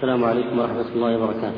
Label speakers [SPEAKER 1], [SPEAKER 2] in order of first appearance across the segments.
[SPEAKER 1] السلام عليكم ورحمة الله وبركاته.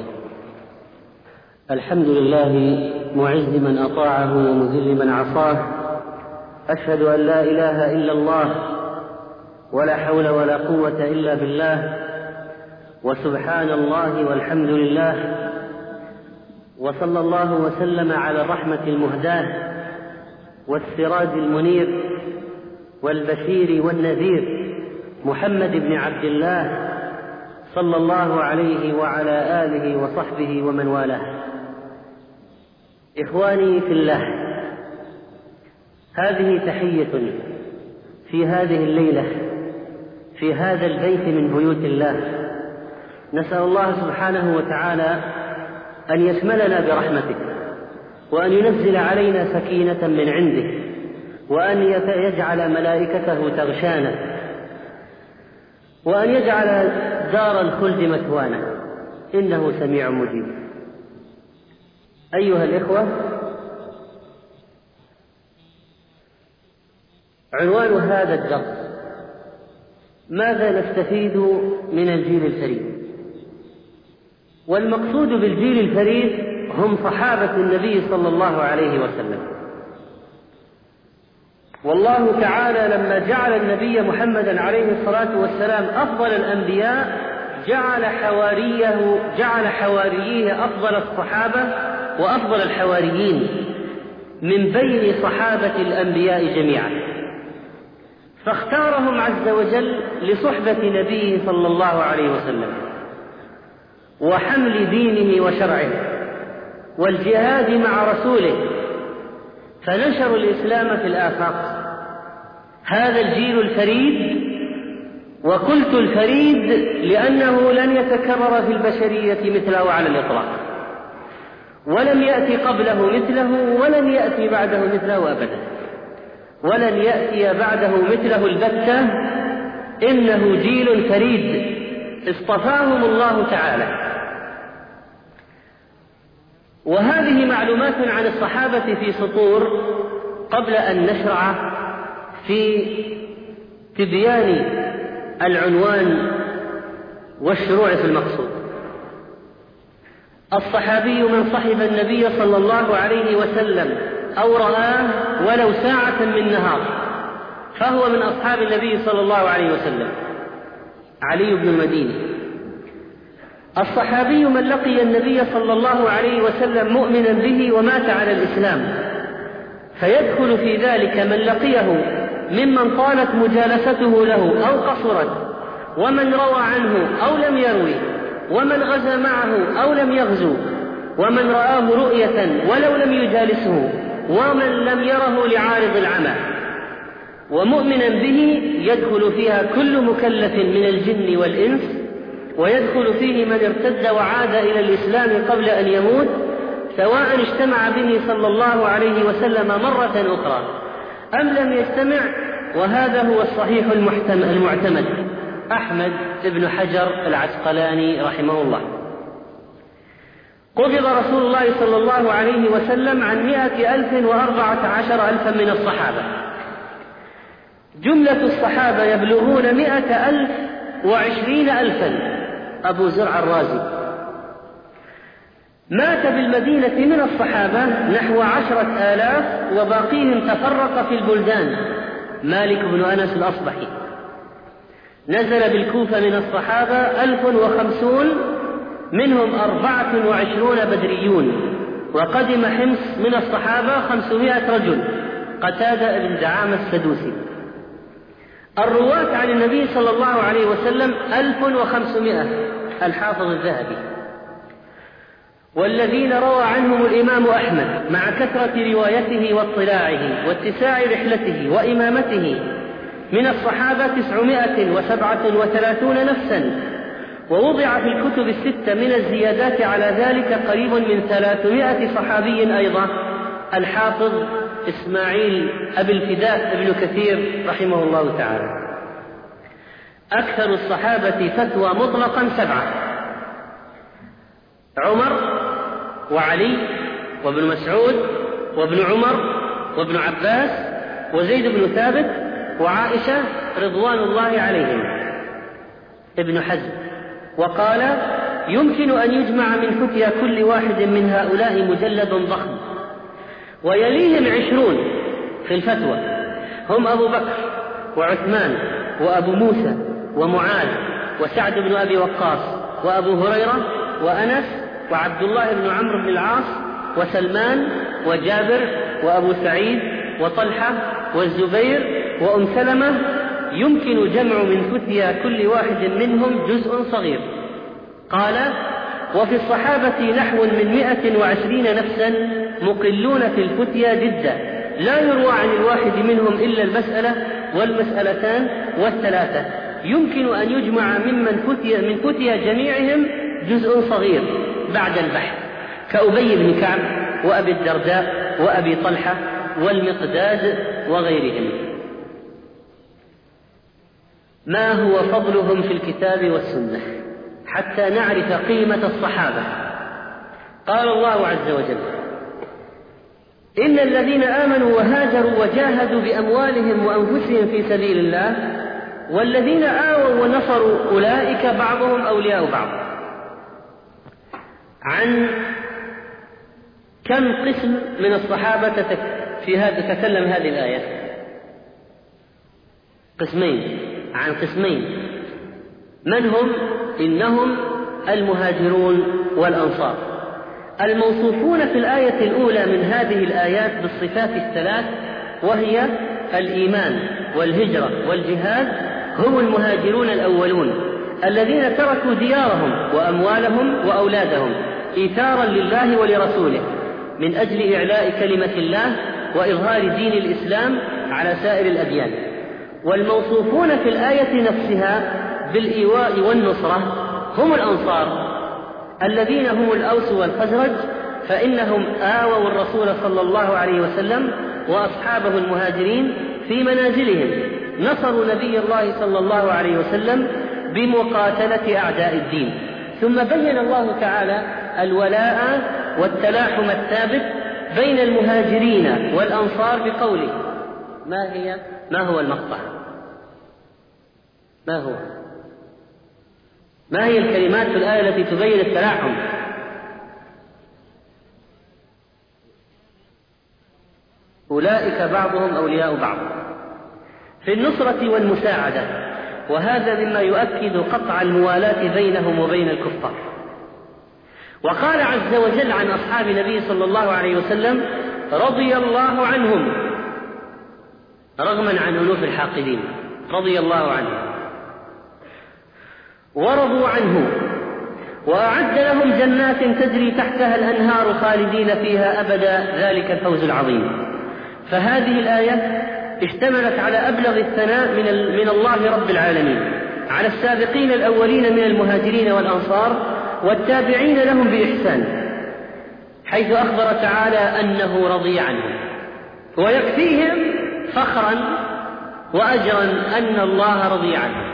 [SPEAKER 1] الحمد لله معز من أطاعه ومذل من عصاه، أشهد أن لا إله إلا الله ولا حول ولا قوة إلا بالله، وسبحان الله والحمد لله، وصلى الله وسلم على الرحمة المهداة والسراج المنير والبشير والنذير محمد بن عبد الله صلى الله عليه وعلى آله وصحبه ومن والاه. إخواني في الله، هذه تحية في هذه الليلة في هذا البيت من بيوت الله. نسأل الله سبحانه وتعالى أن يشملنا برحمته، وأن ينزل علينا سكينة من عنده، وأن يجعل ملائكته تغشانا، وأن يجعل دار الخلد مثوانا، إنه سميع مجيب. أيها الإخوة، عنوان هذا الدرس: ماذا نستفيد من الجيل الفريد؟ والمقصود بالجيل الفريد هم صحابة النبي صلى الله عليه وسلم. والله تعالى لما جعل النبي محمدا عليه الصلاة والسلام أفضل الأنبياء جعل حواريه أفضل الصحابة وأفضل الحواريين من بين صحابة الأنبياء جميعا، فاختارهم عز وجل لصحبة نبيه صلى الله عليه وسلم وحمل دينه وشرعه والجهاد مع رسوله، فنشروا الإسلام في الآفاق. هذا الجيل الفريد، وقلت الفريد لأنه لن يتكرر في البشرية مثله على الإطلاق، ولم يأتي قبله مثله ولن يأتي بعده مثله أبدا، ولن يأتي بعده مثله البتة. إنه جيل فريد اصطفاهم الله تعالى. وهذه معلومات عن الصحابة في سطور قبل أن نشرع في تبيان العنوان والشروع في المقصود. الصحابي من صحب النبي صلى الله عليه وسلم أو رآه ولو ساعة من نهار فهو من أصحاب النبي صلى الله عليه وسلم. علي بن المديني. الصحابي من لقي النبي صلى الله عليه وسلم مؤمنا به ومات على الإسلام، فيدخل في ذلك من لقيه ممن طالت مجالسته له أو قصرت، ومن روى عنه أو لم يروي، ومن غزا معه أو لم يغزو، ومن رآه رؤية ولو لم يجالسه، ومن لم يره لعارض العمى. ومؤمنا به يدخل فيها كل مكلف من الجن والإنس، ويدخل فيه من ارتد وعاد إلى الإسلام قبل أن يموت، سواء اجتمع به صلى الله عليه وسلم مرة أخرى أم لم يجتمع. وهذا هو الصحيح المعتمد. أحمد بن حجر العسقلاني رحمه الله. قبض رسول الله صلى الله عليه وسلم عن 114,000 من الصحابة. جملة الصحابة يبلغون 120,000. أبو زرع الرازي. مات بالمدينة من الصحابة نحو 10,000، وباقيهم تفرق في البلدان. مالك بن أنس الأصبحي. نزل بالكوفة من الصحابة 1050، منهم 24 بدريون. وقدم حمص من الصحابة 500 رجل. قتادة بن دعامة السدوسي. الرواة عن النبي صلى الله عليه وسلم 1500. الحافظ الذهبي. والذين روى عنهم الإمام أحمد مع كثرة روايته واطلاعه واتساع رحلته وإمامته من الصحابة 937 نفسا. ووضع في الكتب 6 من الزيادات على ذلك قريب من 300 صحابي أيضا. الحافظ إسماعيل أبي الفداء ابن كثير رحمه الله تعالى. أكثر الصحابة فتوى مطلقا 7: عمر وعلي وابن مسعود وابن عمر وابن عباس وزيد بن ثابت وعائشة رضوان الله عليهم. ابن حزم وقال: يمكن أن يجمع من فتيا كل واحد من هؤلاء مجلد ضخم. ويليهم 20 في الفتوى، هم أبو بكر وعثمان وأبو موسى ومعاذ وسعد بن أبي وقاص وأبو هريرة وأنس وعبد الله بن عمرو بن العاص وسلمان وجابر وأبو سعيد وطلحة والزبير وأم سلمة. يمكن جمع من فتيا كل واحد منهم جزء صغير. قال: وفي الصحابة نحو من 120 نفسا مقلون في الفتيا جدا، لا يروى عن الواحد منهم إلا المسألة والمسألتان والثلاثة. يمكن أن يجمع من فتيا جميعهم جزء صغير بعد البحث، كأبي بن كعب وأبي الدرداء وأبي طلحة والمقداد وغيرهم. ما هو فضلهم في الكتاب والسنة حتى نعرف قيمة الصحابة؟ قال الله عز وجل: إن الذين آمنوا وهاجروا وجاهدوا بأموالهم وأنفسهم في سبيل الله والذين آووا ونصروا أولئك بعضهم أولياء بعض. عن كم قسم من الصحابة في هذا تكلم هذه الآية؟ قسمين، عن قسمين. من هم؟ إنهم المهاجرون والأنصار، الموصوفون في الآية الأولى من هذه الآيات بالصفات الثلاث، وهي الإيمان والهجرة والجهاد. هم المهاجرون الأولون الذين تركوا ديارهم وأموالهم وأولادهم إيثارا لله ولرسوله من أجل إعلاء كلمة الله وإظهار دين الإسلام على سائر الأديان. والموصوفون في الآية نفسها بالإيواء والنصرة هم الأنصار الذين هم الأوس والخزرج، فإنهم آووا الرسول صلى الله عليه وسلم وأصحابه المهاجرين في منازلهم، نصروا نبي الله صلى الله عليه وسلم بمقاتلة أعداء الدين. ثم بين الله تعالى الولاء والتلاحم الثابت بين المهاجرين والأنصار بقوله: ما هو المقطع؟ ما هي الكلمات في الآية التي تبين التلاحم؟ أولئك بعضهم أولياء بعض في النصرة والمساعدة، وهذا مما يؤكد قطع الموالاة بينهم وبين الكفار. وقال عز وجل عن أصحاب النبي صلى الله عليه وسلم: رضي الله عنهم، رغما عن أنوف الحاقدين، رضي الله عنهم ورضوا عنه، وأعد لهم جنات تجري تحتها الأنهار خالدين فيها أبدا، ذلك الفوز العظيم. فهذه الآية اشتملت على أبلغ الثناء من الله رب العالمين على السابقين الأولين من المهاجرين والأنصار والتابعين لهم بإحسان، حيث أخبر تعالى أنه رضي عنهم، ويكفيهم فخرا وأجرا أن الله رضي عنهم.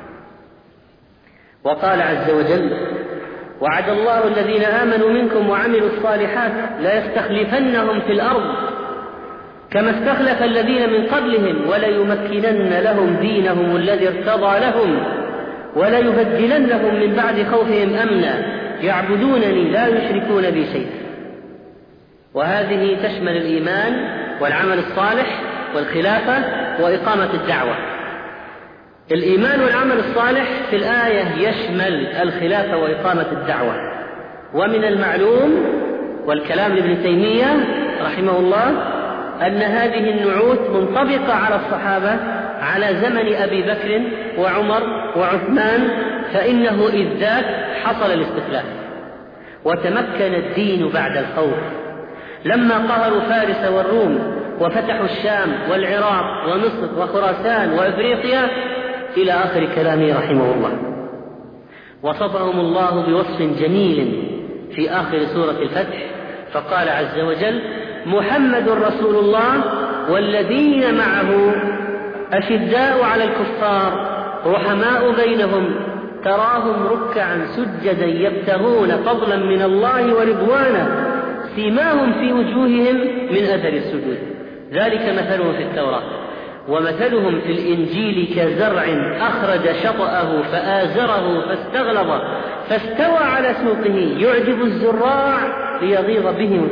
[SPEAKER 1] وقال عز وجل: وعد الله الذين آمنوا منكم وعملوا الصالحات ليستخلفنهم في الأرض كما استخلف الذين من قبلهم وليمكنن لهم دينهم الذي ارتضى لهم وليبدلنهم من بعد خوفهم أمنا يعبدونني لا يشركون بي شيئا. وهذه تشمل الإيمان والعمل الصالح والخلافة وإقامة الدعوة. الإيمان والعمل الصالح في الآية يشمل الخلافة وإقامة الدعوة. ومن المعلوم والكلام لابن تيمية رحمه الله أن هذه النعوت منطبقة على الصحابة على زمن أبي بكر وعمر وعثمان، فإنه إذ ذاك حصل الاستخلاف وتمكن الدين بعد الخوف لما قهروا فارس والروم وفتحوا الشام والعراق ومصر وخراسان وإفريقيا إلى آخر كلامه رحمه الله. وصفهم الله بوصف جميل في آخر سورة الفتح، فقال عز وجل: محمد رسول الله والذين معه أشداء على الكفار رحماء بينهم تراهم ركعا سجدا يبتغون فضلا من الله ورضوانا سيماهم في وجوههم من أثر السجود ذلك مثلهم في التوراة ومثلهم في الإنجيل كزرع أخرج شطأه فآزره فاستغلظ فاستوى على سوقه يعجب الزراع ليغيظ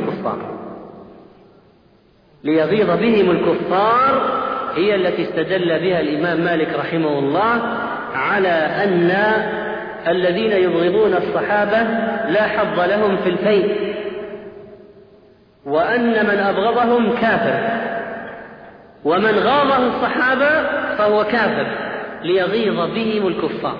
[SPEAKER 1] بهم الكفار هي التي استدل بها الإمام مالك رحمه الله على أن الذين يبغضون الصحابة لا حظ لهم في الفيء، وأن من أبغضهم كافر، ومن غاضه الصحابة فهو كافر، ليغيظ بهم الكفار.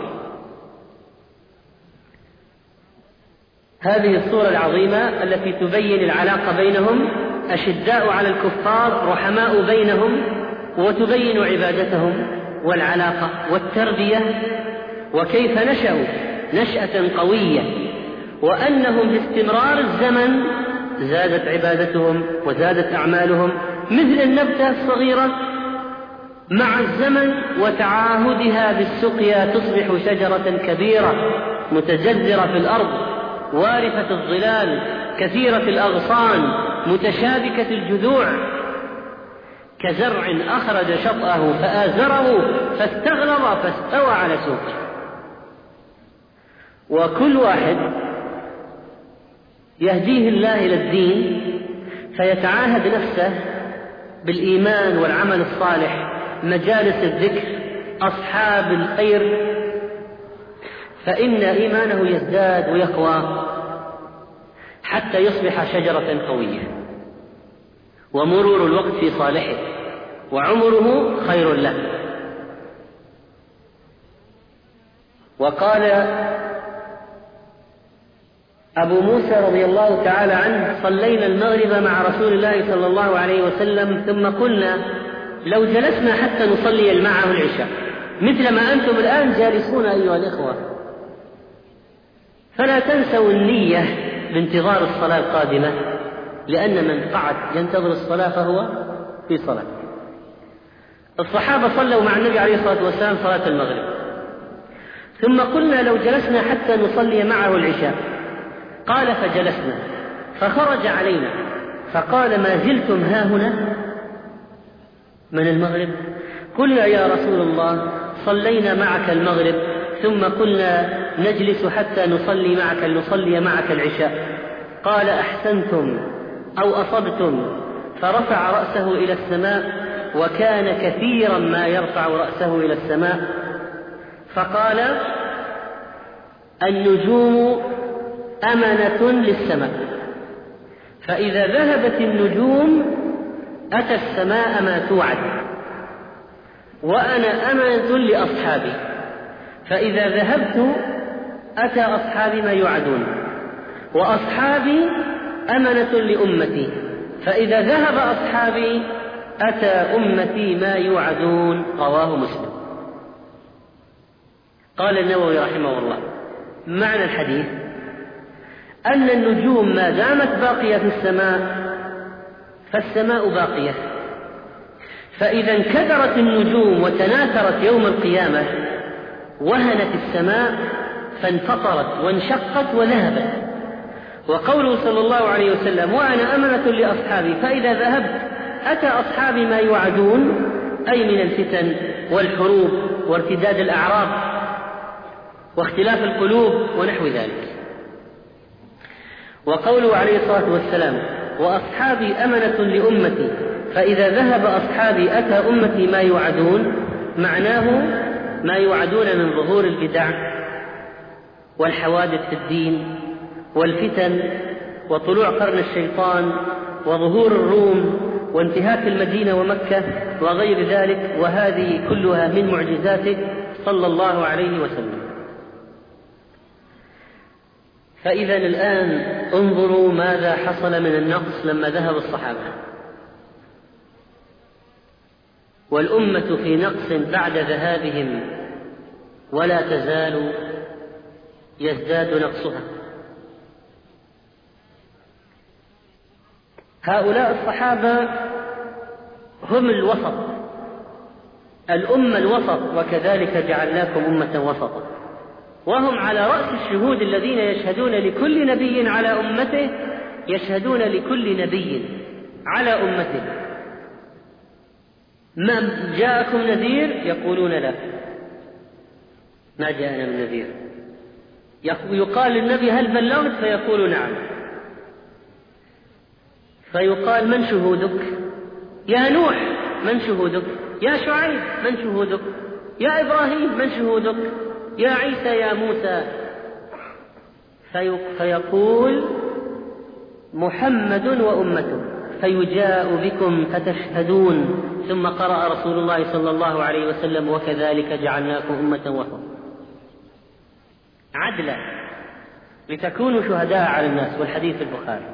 [SPEAKER 1] هذه الصورة العظيمة التي تبين العلاقة بينهم، أشداء على الكفار رحماء بينهم، وتبين عبادتهم والعلاقة والتربية، وكيف نشأوا نشأة قوية، وأنهم باستمرار الزمن زادت عبادتهم وزادت أعمالهم مثل النبتة الصغيرة مع الزمن وتعاهدها بالسقيا تصبح شجرة كبيرة متجذرة في الأرض وارفة الظلال كثيرة الأغصان متشابكة الجذوع، كزرع أخرج شطأه فآزره فاستغلظ فاستوى على سوقه. وكل واحد يهديه الله إلى الدين فيتعاهد نفسه بالإيمان والعمل الصالح، مجالس الذكر، أصحاب الخير، فإن إيمانه يزداد ويقوى حتى يصبح شجرة قوية، ومرور الوقت في صالحه وعمره خير له. وقال أبو موسى رضي الله تعالى عنه: صلينا المغرب مع رسول الله صلى الله عليه وسلم ثم قلنا لو جلسنا حتى نصلي معه العشاء مثل ما أنتم الآن جالسون أيها الإخوة، فلا تنسوا النية بانتظار الصلاة القادمة، لأن من قعد ينتظر الصلاة فهو في صلاة. الصحابة صلوا مع النبي عليه الصلاة والسلام صلاة المغرب، ثم قلنا لو جلسنا حتى نصلي معه العشاء، قال فجلسنا فخرج علينا فقال: ما زلتم هاهنا من المغرب؟ قلنا يا رسول الله صلينا معك المغرب ثم قلنا نجلس حتى نصلي معك العشاء. قال: أحسنتم أو أصبتم. فرفع رأسه إلى السماء، وكان كثيرا ما يرفع رأسه إلى السماء، فقال: النجوم أمنة للسماء، فإذا ذهبت النجوم أتى السماء ما توعد، وأنا أمنة لأصحابي، فإذا ذهبت أتى أصحابي ما يوعدون، وأصحابي أمنة لأمتي، فإذا ذهب أصحابي أتى أمتي ما يوعدون. رواه مسلم. قال النووي رحمه الله: معنى الحديث أن النجوم ما دامت باقية في السماء فالسماء باقية، فإذا انكدرت النجوم وتناثرت يوم القيامة وهنت السماء فانفطرت وانشقت وذهبت. وقوله صلى الله عليه وسلم: وأنا أمنة لأصحابي، فإذا ذهبت أتى أصحابي ما يوعدون، أي من الفتن والحروب وارتداد الأعراض واختلاف القلوب ونحو ذلك. وقوله عليه الصلاة والسلام: وأصحابي أمنة لأمتي، فإذا ذهب أصحابي أتى أمتي ما يوعدون، معناه ما يوعدون من ظهور البدع والحوادث في الدين والفتن وطلوع قرن الشيطان وظهور الروم وانتهاك المدينة ومكة وغير ذلك، وهذه كلها من معجزاته صلى الله عليه وسلم. فإذا الآن انظروا ماذا حصل من النقص لما ذهب الصحابة، والأمة في نقص بعد ذهابهم، ولا تزال يزداد نقصها. هؤلاء الصحابة هم الوسط، الأمة الوسط، وكذلك جعلناكم أمة وسطا، وهم على رأس الشهود الذين يشهدون لكل نبي على أمته، يشهدون لكل نبي على أمته. ما جاءكم نذير؟ يقولون لا، ما جاءنا من نذير. يقال للنبي هل بلغت؟ فيقول نعم. فيقال من شهودك؟ يا نوح من شهودك؟ يا شعيب من شهودك؟ يا إبراهيم من شهودك؟ يا عيسى يا موسى؟ فيقول محمد وأمته، فيجاء بكم فتشهدون. ثم قرأ رسول الله صلى الله عليه وسلم وكذلك جعلناكم أمة وسطا عدلا لتكونوا شهداء على الناس، والحديث البخاري.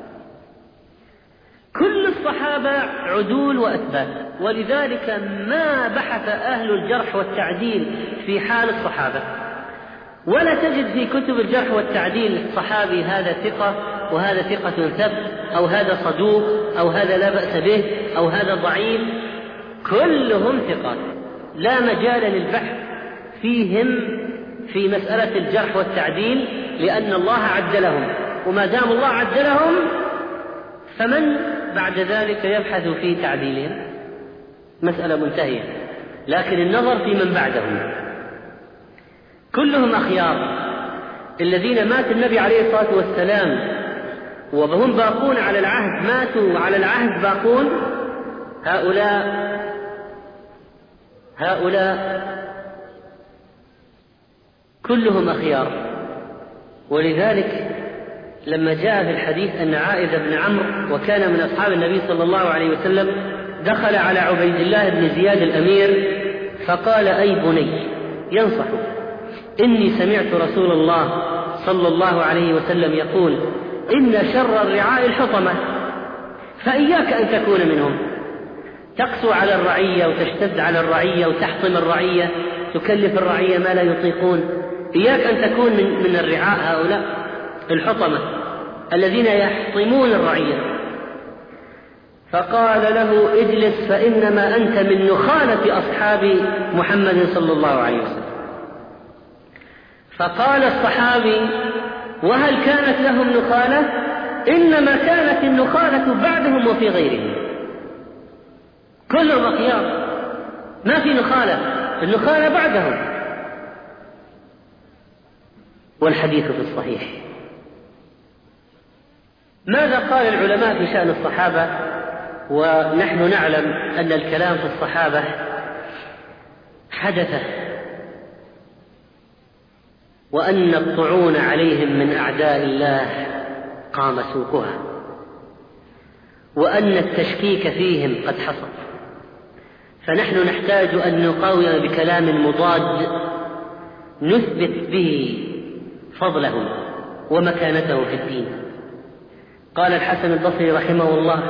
[SPEAKER 1] كل الصحابة عدول وأثبات، ولذلك ما بحث أهل الجرح والتعديل في حال الصحابة، ولا تجد في كتب الجرح والتعديل صحابي هذا ثقة وهذا ثقة ثبت، أو هذا صدوق، أو هذا لا بأس به، أو هذا ضعيف. كلهم ثقات، لا مجال للبحث فيهم في مسألة الجرح والتعديل، لأن الله عدلهم، وما دام الله عدلهم فمن بعد ذلك يبحث في تعديلهم؟ مسألة منتهية. لكن النظر في من بعدهم كلهم أخيار. الذين مات النبي عليه الصلاة والسلام وهم باقون على العهد، ماتوا على العهد باقون، هؤلاء كلهم أخيار. ولذلك لما جاء في الحديث أن عائذ بن عمرو وكان من أصحاب النبي صلى الله عليه وسلم دخل على عبيد الله بن زياد الأمير فقال: أي بني، ينصح: إني سمعت رسول الله صلى الله عليه وسلم يقول: إن شر الرعاء الحطمة، فإياك أن تكون منهم. تقسو على الرعية وتشتد على الرعية وتحطم الرعية، تكلف الرعية ما لا يطيقون. إياك أن تكون من الرعاء هؤلاء الحطمة الذين يحطمون الرعية. فقال له: اجلس، فإنما أنت من نخالة أصحاب محمد صلى الله عليه وسلم. فقال الصحابي: وهل كانت لهم نخالة؟ إنما كانت النخالة بعدهم وفي غيرهم. كلهم أخيار، ما في نخالة، النخالة بعدهم. والحديث في الصحيح. ماذا قال العلماء في شأن الصحابة؟ ونحن نعلم أن الكلام في الصحابة حدث، وأن الطعون عليهم من أعداء الله قام سوقها، وأن التشكيك فيهم قد حصل. فنحن نحتاج أن نقاوم بكلام مضاد نثبت به فضلهم ومكانته في الدين. قال الحسن البصري رحمه الله: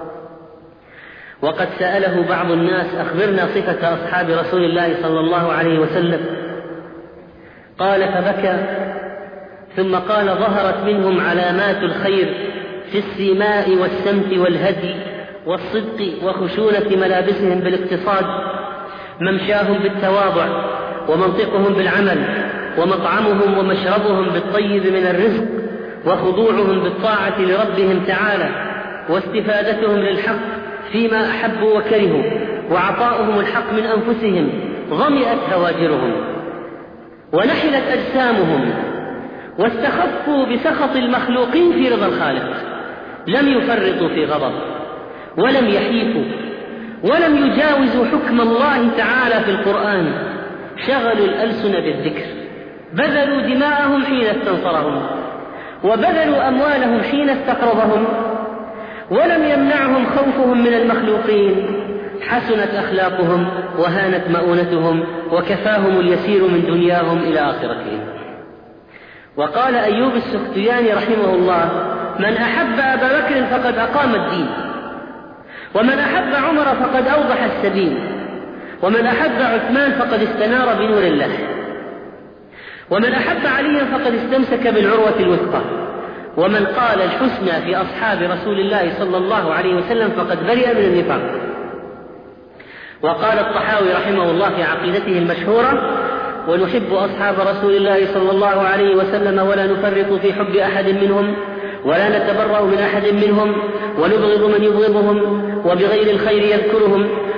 [SPEAKER 1] وقد سأله بعض الناس: أخبرنا صفة أصحاب رسول الله صلى الله عليه وسلم. قال: فبكى، ثم قال: ظهرت منهم علامات الخير في السيماء والسمت والهدي والصدق وخشونة ملابسهم بالاقتصاد، ممشاهم بالتواضع، ومنطقهم بالعمل، ومطعمهم ومشربهم بالطيب من الرزق، وخضوعهم بالطاعة لربهم تعالى، واستفادتهم للحق فيما أحبوا وكرهوا، وعطاؤهم الحق من أنفسهم. ظمئت هواجرهم ونحلت أجسامهم، واستخفوا بسخط المخلوقين في رضا الخالق. لم يفرطوا في غضب، ولم يحيفوا، ولم يجاوزوا حكم الله تعالى في القرآن. شغلوا الألسن بالذكر، بذلوا دماءهم حين استنصرهم، وبذلوا أموالهم حين استقرضهم، ولم يمنعهم خوفهم من المخلوقين. حسنت أخلاقهم وهانت مؤونتهم، وكفاهم اليسير من دنياهم إلى آخرتهم. وقال أيوب السختياني رحمه الله: من أحب أبا بكر فقد أقام الدين، ومن أحب عمر فقد أوضح السبيل، ومن أحب عثمان فقد استنار بنور الله، ومن أحب عليا فقد استمسك بالعروة الوثقى، ومن قال الحسنى في أصحاب رسول الله صلى الله عليه وسلم فقد برئ من النفاق. وقال الطحاوي رحمه الله في عقيدته المشهورة: ونحب أصحاب رسول الله صلى الله عليه وسلم ولا نفرط في حب أحد منهم، ولا نتبرأ من أحد منهم، ونبغض من يبغضهم، وبغير الخير يذكرهم،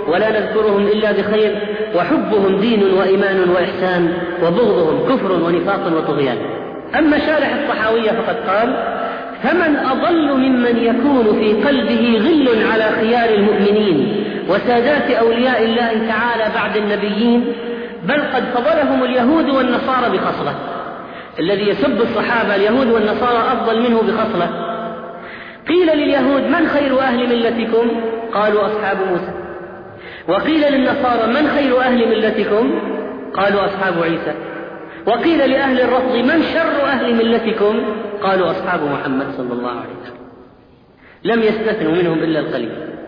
[SPEAKER 1] ولا نذكرهم إلا بخير، وحبهم دين وإيمان وإحسان، وبغضهم كفر ونفاق وطغيان. أما شارح الطحاوية فقد قال: فمن أضل ممن يكون في قلبه غل على خيار المؤمنين وسادات أولياء الله تعالى بعد النبيين، بل قد فضلهم اليهود والنصارى بخصلة. الذي يسب الصحابة اليهود والنصارى أفضل منه بخصلة. قيل لليهود: من خير أهل ملتكم؟ قالوا: أصحاب موسى. وقيل للنصارى: من خير أهل ملتكم؟ قالوا: أصحاب عيسى. وقيل لأهل الرفض: من شر أهل ملتكم؟ قالوا: أصحاب محمد صلى الله عليه وسلم. لم يستثنوا منهم إلا القليل.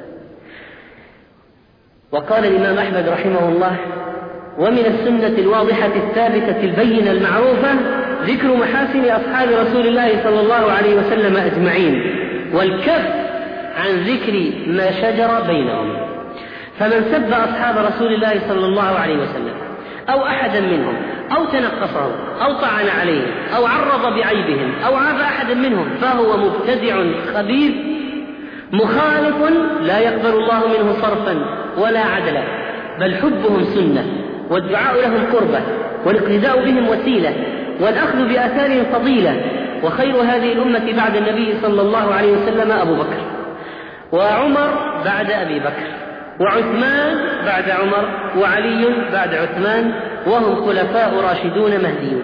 [SPEAKER 1] وقال الإمام أحمد رحمه الله: ومن السنة الواضحة الثابتة البينة المعروفة ذكر محاسن أصحاب رسول الله صلى الله عليه وسلم أجمعين، والكف عن ذكر ما شجر بينهم. فمن سب أصحاب رسول الله صلى الله عليه وسلم أو أحدا منهم أو تنقصه أو طعن عليهم أو عرض بعيبهم أو عاب أحدا منهم فهو مبتدع خبيث مخالف لا يقبل الله منه صرفا ولا عدلا، بل حبهم سنة، والدعاء لهم قربة، والاقتداء بهم وسيلة، والأخذ بآثارهم فضيلة. وخير هذه الأمة بعد النبي صلى الله عليه وسلم أبو بكر، وعمر بعد أبي بكر، وعثمان بعد عمر، وعلي بعد عثمان، وهم خلفاء راشدون مهديون.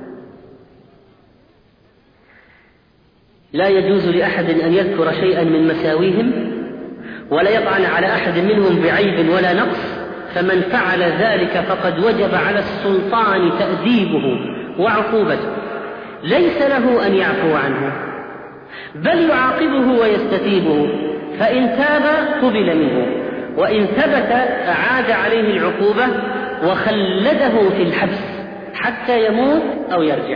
[SPEAKER 1] لا يجوز لأحد أن يذكر شيئا من مساويهم ولا يطعن على أحد منهم بعيب ولا نقص، فمن فعل ذلك فقد وجب على السلطان تأديبه وعقوبته، ليس له أن يعفو عنه بل يعاقبه ويستتيبه، فإن تاب قبل منه، وإن ثبت أعاد عليه العقوبة وخلده في الحبس حتى يموت أو يرجع.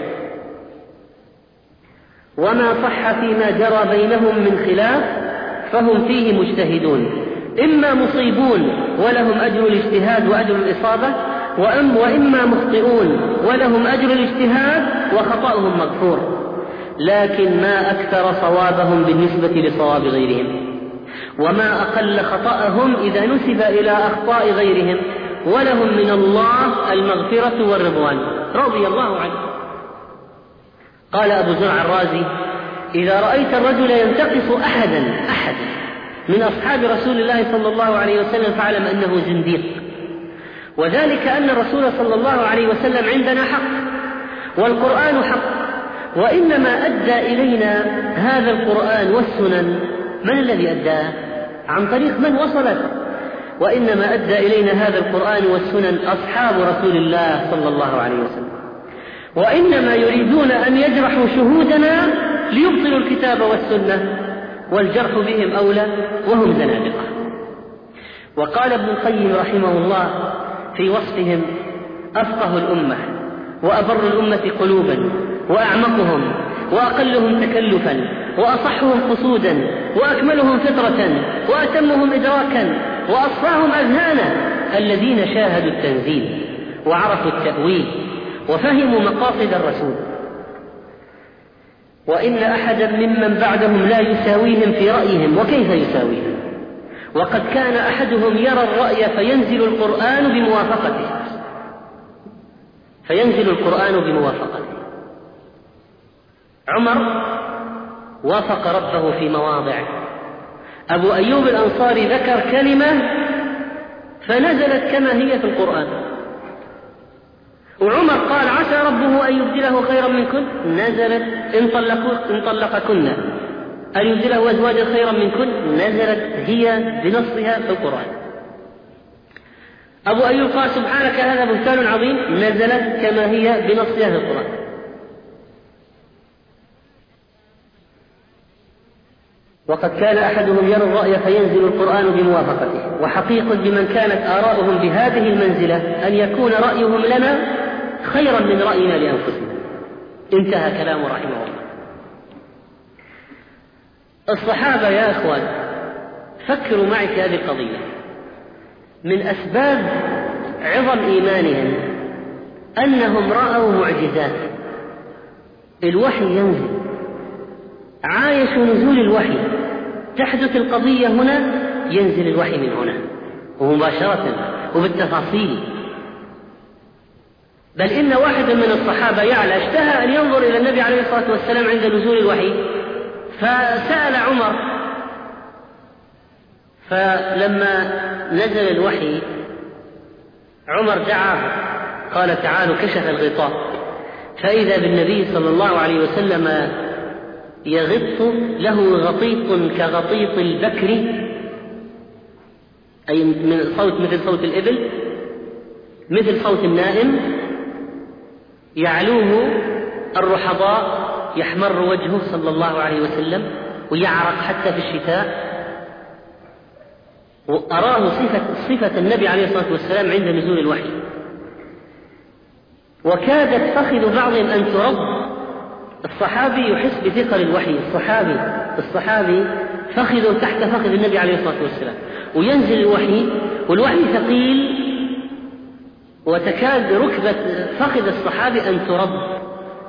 [SPEAKER 1] وما صح فيما جرى بينهم من خلاف فهم فيه مجتهدون، إما مصيبون ولهم أجر الاجتهاد وأجر الإصابة، وإما مخطئون ولهم أجر الاجتهاد وخطأهم مغفور، لكن ما أكثر صوابهم بالنسبة لصواب غيرهم، وما أقل خطأهم إذا نسب إلى أخطاء غيرهم، ولهم من الله المغفرة والرضوان رضي الله عنه. قال أبو زرع الرازي: إذا رأيت الرجل ينتقص أحدا من أصحاب رسول الله صلى الله عليه وسلم فاعلم أنه زنديق، وذلك أن الرسول صلى الله عليه وسلم عندنا حق والقرآن حق، وإنما أدى إلينا هذا القرآن والسنن من الذي أداه؟ عن طريق من وصلت؟ وإنما أدى إلينا هذا القرآن والسنن أصحاب رسول الله صلى الله عليه وسلم، وإنما يريدون أن يجرحوا شهودنا ليبطلوا الكتاب والسنة، والجرح بهم أولى وهم زنادقة. وقال ابن القيم رحمه الله في وصفهم: أفقه الأمة وأبر الأمة قلوبا وأعمقهم وأقلهم تكلفا وأصحهم قصودا وأكملهم فطرة وأتمهم إدراكا وأصفاهم أذهانا الذين شاهدوا التنزيل وعرفوا التأويل وفهموا مقاصد الرسول، وإن أحدا ممن بعدهم لا يساويهم في رأيهم، وكيف يساويهم؟ وقد كان أحدهم يرى الرأي فينزل القرآن بموافقته. عمر وافق ربه في مواضع، أبو أيوب الأنصاري ذكر كلمة فنزلت كما هي في القرآن، وعمر قال: عسى ربه أن يبدله خيرا منكن، نزلت إن طلقكن أن يبدله أزواجا خيرا منكن، نزلت هي بنصها في القرآن. أبو أيوب قال: سبحانك هذا بهتان عظيم، نزلت كما هي بنصها في القرآن. وقد كان أحدهم يرى الرأي فينزل القرآن بموافقته، وحقيق بمن كانت آراؤهم بهذه المنزلة أن يكون رأيهم لنا خيرا من رأينا لأنفسنا. انتهى كلامه رحمه الله. الصحابة يا أخوان فكروا معي في هذه القضية، من أسباب عظم إيمانهم أنهم رأوا معجزات، الوحي ينزل، عايشوا نزول الوحي، تحدث القضية هنا ينزل الوحي من هنا، ومباشرة وبالتفاصيل. بل إن واحدا من الصحابة يعلى اشتهى أن ينظر إلى النبي عليه الصلاة والسلام عند نزول الوحي، فسأل عمر، فلما نزل الوحي عمر دعاه قال تعالوا، كشف الغطاء فإذا بالنبي صلى الله عليه وسلم يغط له غطيط كغطيط البكر، أي من صوت مثل صوت الإبل، مثل صوت النائم، يعلوه الرحضاء، يحمر وجهه صلى الله عليه وسلم ويعرق حتى في الشتاء. وأراه صفة النبي عليه الصلاة والسلام عند نزول الوحي، وكادت فخذ بعضهم أن ترد. الصحابي يحس بثقل الوحي، الصحابي فخذه تحت فخذ النبي عليه الصلاة والسلام، وينزل الوحي والوحي ثقيل، وتكاد ركبة فخذ الصحابي أن ترد.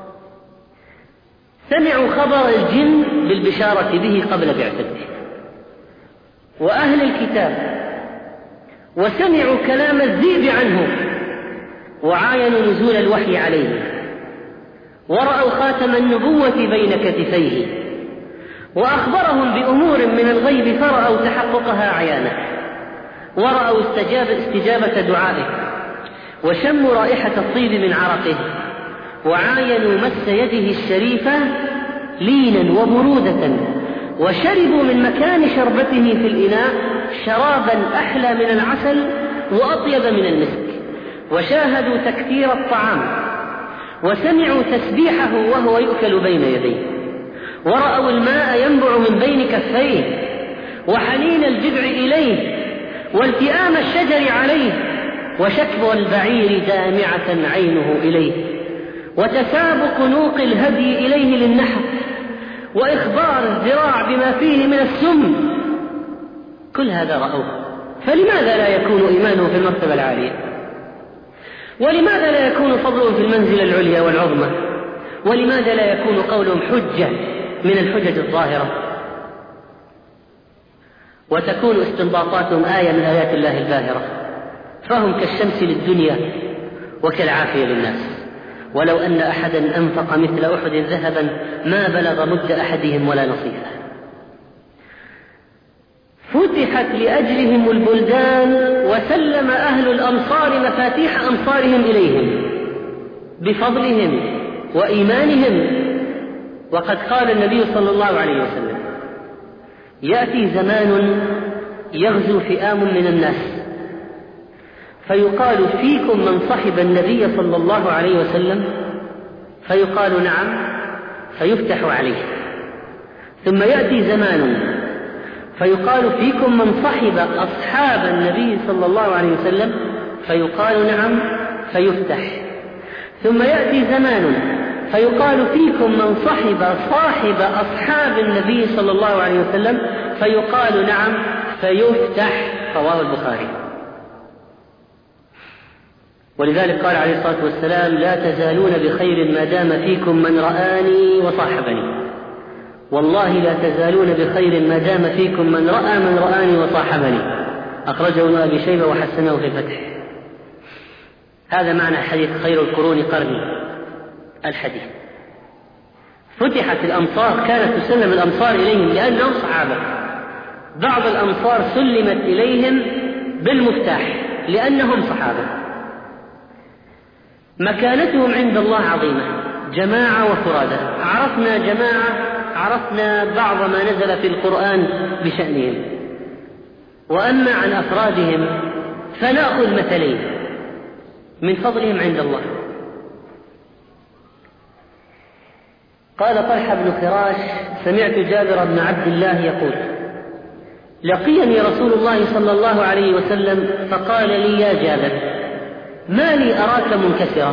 [SPEAKER 1] سمعوا خبر الجن بالبشارة به قبل بعثته وأهل الكتاب، وسمعوا كلام الذئب عنه، وعاينوا نزول الوحي عليه، ورأوا خاتم النبوة بين كتفيه، وأخبرهم بأمور من الغيب فرأوا تحققها عيانه، ورأوا استجابة دعائه، وشموا رائحة الطيب من عرقه، وعاينوا مس يده الشريفة لينا وبرودة، وشربوا من مكان شربته في الإناء شرابا أحلى من العسل وأطيب من المسك، وشاهدوا تكثير الطعام، وسمعوا تسبيحه وهو يؤكل بين يديه، ورأوا الماء ينبع من بين كفيه، وحنين الجذع إليه، والتئام الشجر عليه، وشكب البعير دامعة عينه إليه، وتسابق نوق الهدي إليه للنحر، وإخبار الذراع بما فيه من السم. كل هذا رأوه، فلماذا لا يكون إيمانه في المرتبة العالية؟ ولماذا لا يكون فضلهم في المنزلة العليا والعظمى؟ ولماذا لا يكون قولهم حجة من الحجج الظاهرة، وتكون استنباطاتهم آية من آيات الله الباهرة؟ فهم كالشمس للدنيا وكالعافية للناس. ولو أن أحدا أنفق مثل أحد ذهبا ما بلغ مد أحدهم ولا نصيفه. فتحت لأجلهم البلدان، وسلم أهل الأمصار مفاتيح أمصارهم إليهم بفضلهم وإيمانهم. وقد قال النبي صلى الله عليه وسلم: يأتي زمان يغزو فئام من الناس، فيقال فيكم من صحب النبي صلى الله عليه وسلم، فيقال نعم، فيفتح عليه. ثم يأتي زمان فيقال فيكم من صحب أصحاب النبي صلى الله عليه وسلم، فيقال نعم، فيفتح. ثم يأتي زمان فيقال فيكم من صاحب أصحاب النبي صلى الله عليه وسلم، فيقال نعم، فيفتح. رواه البخاري. ولذلك قال عليه الصلاة والسلام: لا تزالون بخير ما دام فيكم من رآني وصاحبني. والله لا تزالون بخير ما دام فيكم من رآني وصاحبني. أخرجه ابن أبي شيبة وحسنه في الفتح. هذا معنى حديث خير القرون قرني الحديث. فتحت الأمصار، كانت تسلم الأمصار إليهم لأنهم صحابة. بعض الأمصار سلمت إليهم بالمفتاح لأنهم صحابة. مكانتهم عند الله عظيمة، جماعة وفرادى. عرفنا جماعة، عرفنا بعض ما نزل في القرآن بشأنهم. وأما عن أفرادهم فنأخذ مثلين من فضلهم عند الله. قال طلحة بن فراش: سمعت جابر بن عبد الله يقول: لقيني رسول الله صلى الله عليه وسلم فقال لي: يا جابر، ما لي أراك منكسرا؟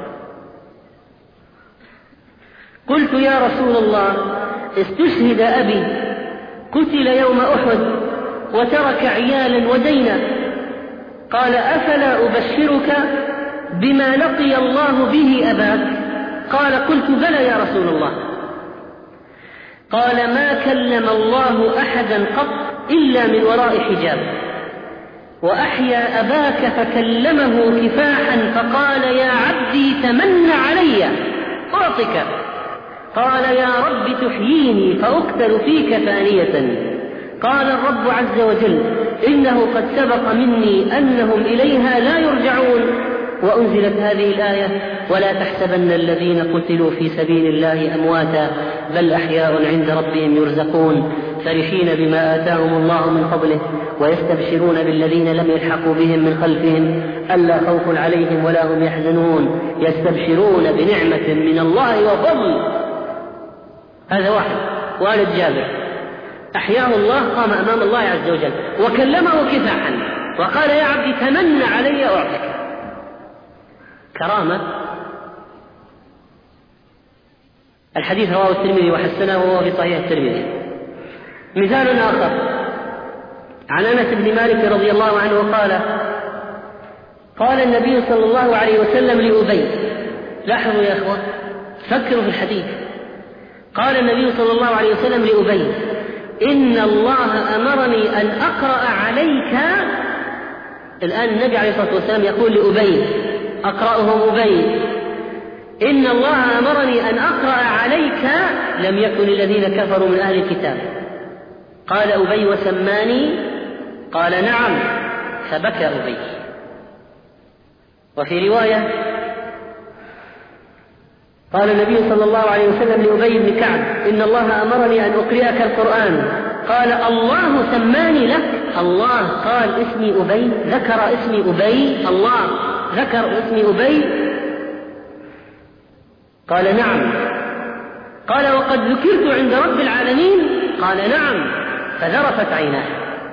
[SPEAKER 1] قلت: يا رسول الله، استشهد أبي، قتل يوم أحد، وترك عيالا ودينا. قال: أفلا أبشرك بما لقي الله به أباك؟ قال: قلت: بلى يا رسول الله. قال: ما كلم الله أحدا قط إلا من وراء حجاب، وأحيا أباك فكلمه كفاحا فقال يا عبدي تمن علي أعطك. قال يا رب تحييني فأقتل فيك ثانية. قال الرب عز وجل إنه قد سبق مني أنهم إليها لا يرجعون. وأنزلت هذه الآية ولا تحسبن الذين قتلوا في سبيل الله أمواتا بل أحياء عند ربهم يرزقون فرحين بما آتاهم الله من فضله ويستبشرون بالذين لم يلحقوا بهم من خلفهم ألا خوف عليهم ولا هم يحزنون يستبشرون بنعمة من الله وفضل. هذا واحد والد جابر أحياه الله قام أمام الله عز وجل وكلمه كفاحا وقال يا عبدي تمن علي أعطك. كرامة. الحديث رواه الترمذي وحسنه وهو في صحيح الترمذي. مثال آخر عن أنس بن مالك رضي الله عنه قال النبي صلى الله عليه وسلم لأبي، لاحظوا يا أخوة فكروا في الحديث، قال النبي صلى الله عليه وسلم لأبي إن الله أمرني أن أقرأ عليك. الآن النبي عليه الصلاة والسلام يقول لأبي أقرأه أبي إن الله أمرني أن أقرأ عليك لم يكن الذين كفروا من أهل الكتاب. قال أبي وسماني؟ قال نعم. فبكى أبي. وفي رواية قال النبي صلى الله عليه وسلم لأبي بن كعب إن الله أمرني أن أقرئك القرآن. قال الله سماني لك؟ الله قال اسمي أبي؟ ذكر اسمي أبي؟ الله ذكر اسمي أبي؟ قال نعم. قال وقد ذكرت عند رب العالمين؟ قال نعم. فذرفت عيناه.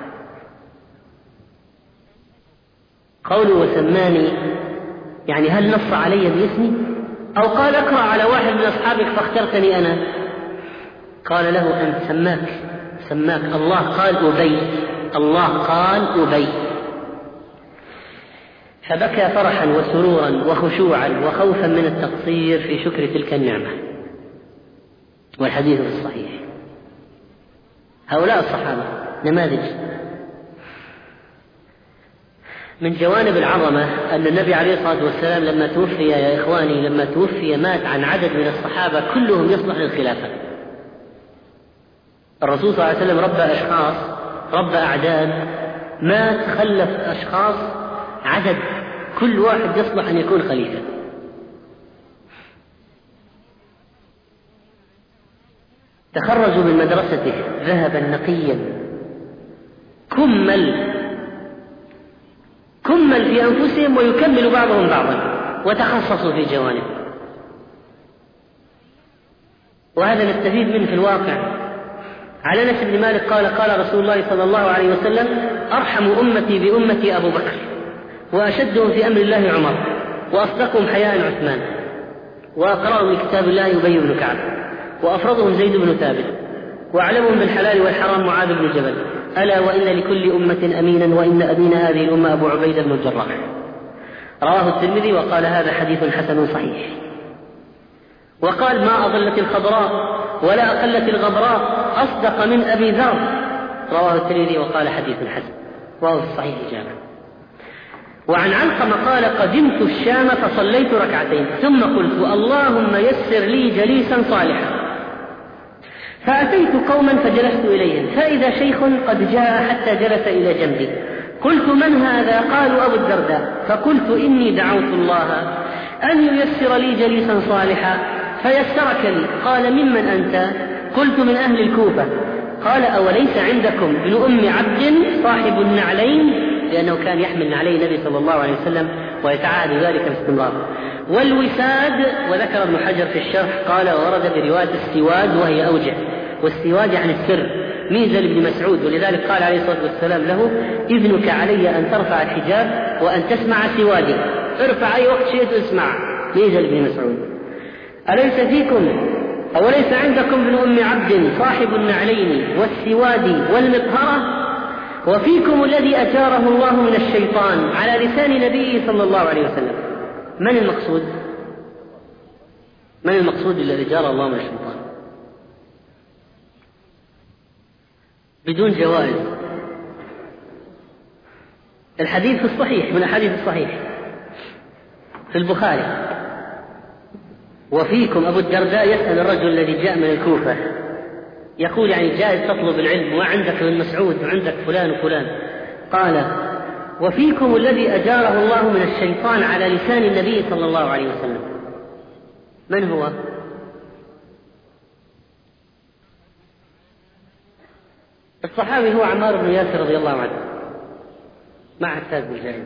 [SPEAKER 1] قوله وسماني يعني هل نص علي باسمي أو قال اقرأ على واحد من أصحابك فاخترتني أنا؟ قال له أنت سماك الله قال أبي، الله قال أبي. فبكى فرحا وسرورا وخشوعا وخوفا من التقصير في شكر تلك النعمة. والحديث في الصحيح. هؤلاء الصحابة نماذج. من جوانب العظمة أن النبي عليه الصلاة والسلام لما توفي يا إخواني لما توفي مات عن عدد من الصحابة كلهم يصلح للخلافة. الرسول صلى الله عليه وسلم ربى أشخاص، ربى أعداد، مات خلف أشخاص عدد كل واحد يصلح أن يكون خليفة. تخرجوا من مدرسته ذهبا نقيا كمل في أنفسهم ويكمل بعضهم بعضا وتخصصوا في جوانب. وهذا نستفيد منه في الواقع. على أنس بن مالك قال رسول الله صلى الله عليه وسلم أرحم أمتي بأمتي أبو بكر وأشدهم في أمر الله عمر وأصدقهم حياء عثمان وأقرأهم لكتاب الله أبي بن كعب وأفرضهم زيد بن ثابت وأعلمهم بالحلال والحرام معاذ بن جبل ألا وإن لكل أمة أمينا وإن أمين هذه الأمة أبو عبيدة بن الجراح. رواه الترمذي وقال هذا حديث حسن صحيح. وقال ما أضلت الخضراء ولا أقلت الغبراء أصدق من أبي ذر. رواه الترمذي وقال حديث حسن وهو في الصحيح جامع. وعن علقمة قال قدمت الشام فصليت ركعتين ثم قلت اللهم يسر لي جليسا صالحا فأتيت قوما فجلست إليهم فإذا شيخ قد جاء حتى جلس إلى جنبي قلت من هذا؟ قالوا أبو الدرداء. فقلت إني دعوت الله أن ييسر لي جليسا صالحا فيسرك لي. قال ممن أنت؟ قلت من أهل الكوفة. قال أوليس عندكم ابن أم عبد صاحب النعلين؟ لأنه كان يحمل نعلي النبي صلى الله عليه وسلم ويتعاهد ذلك باستمرار. والوساد. وذكر ابن حجر في الشرح قال ورد برواية السواد وهي أوجه، والسواد عن السر ميزة لابن مسعود ولذلك قال عليه الصلاة والسلام له إذنك علي أن ترفع الحجاب وأن تسمع سوادي. ارفع أي وقت شئت اسمع. ميزة لابن مسعود. أليس فيكم أوليس عندكم ابن أم عبد صاحب النعلين والسواد والمطهرة وفيكم الذي أجاره الله من الشيطان على لسان نبيه صلى الله عليه وسلم. من المقصود الذي أجار الله من الشيطان بدون جوائز؟ الحديث في الصحيح، من أحاديث الصحيح في البخاري: وفيكم أبو الدرداء يسأل الرجل الذي جاء من الكوفة يقول يعني جائز تطلب العلم وعندك ابن مسعود وعندك فلان وفلان، قال: وفيكم الذي أجاره الله من الشيطان على لسان النبي صلى الله عليه وسلم. من هو؟ الصحابي هو عمار بن ياسر رضي الله عنه مع عتاب بن جابر.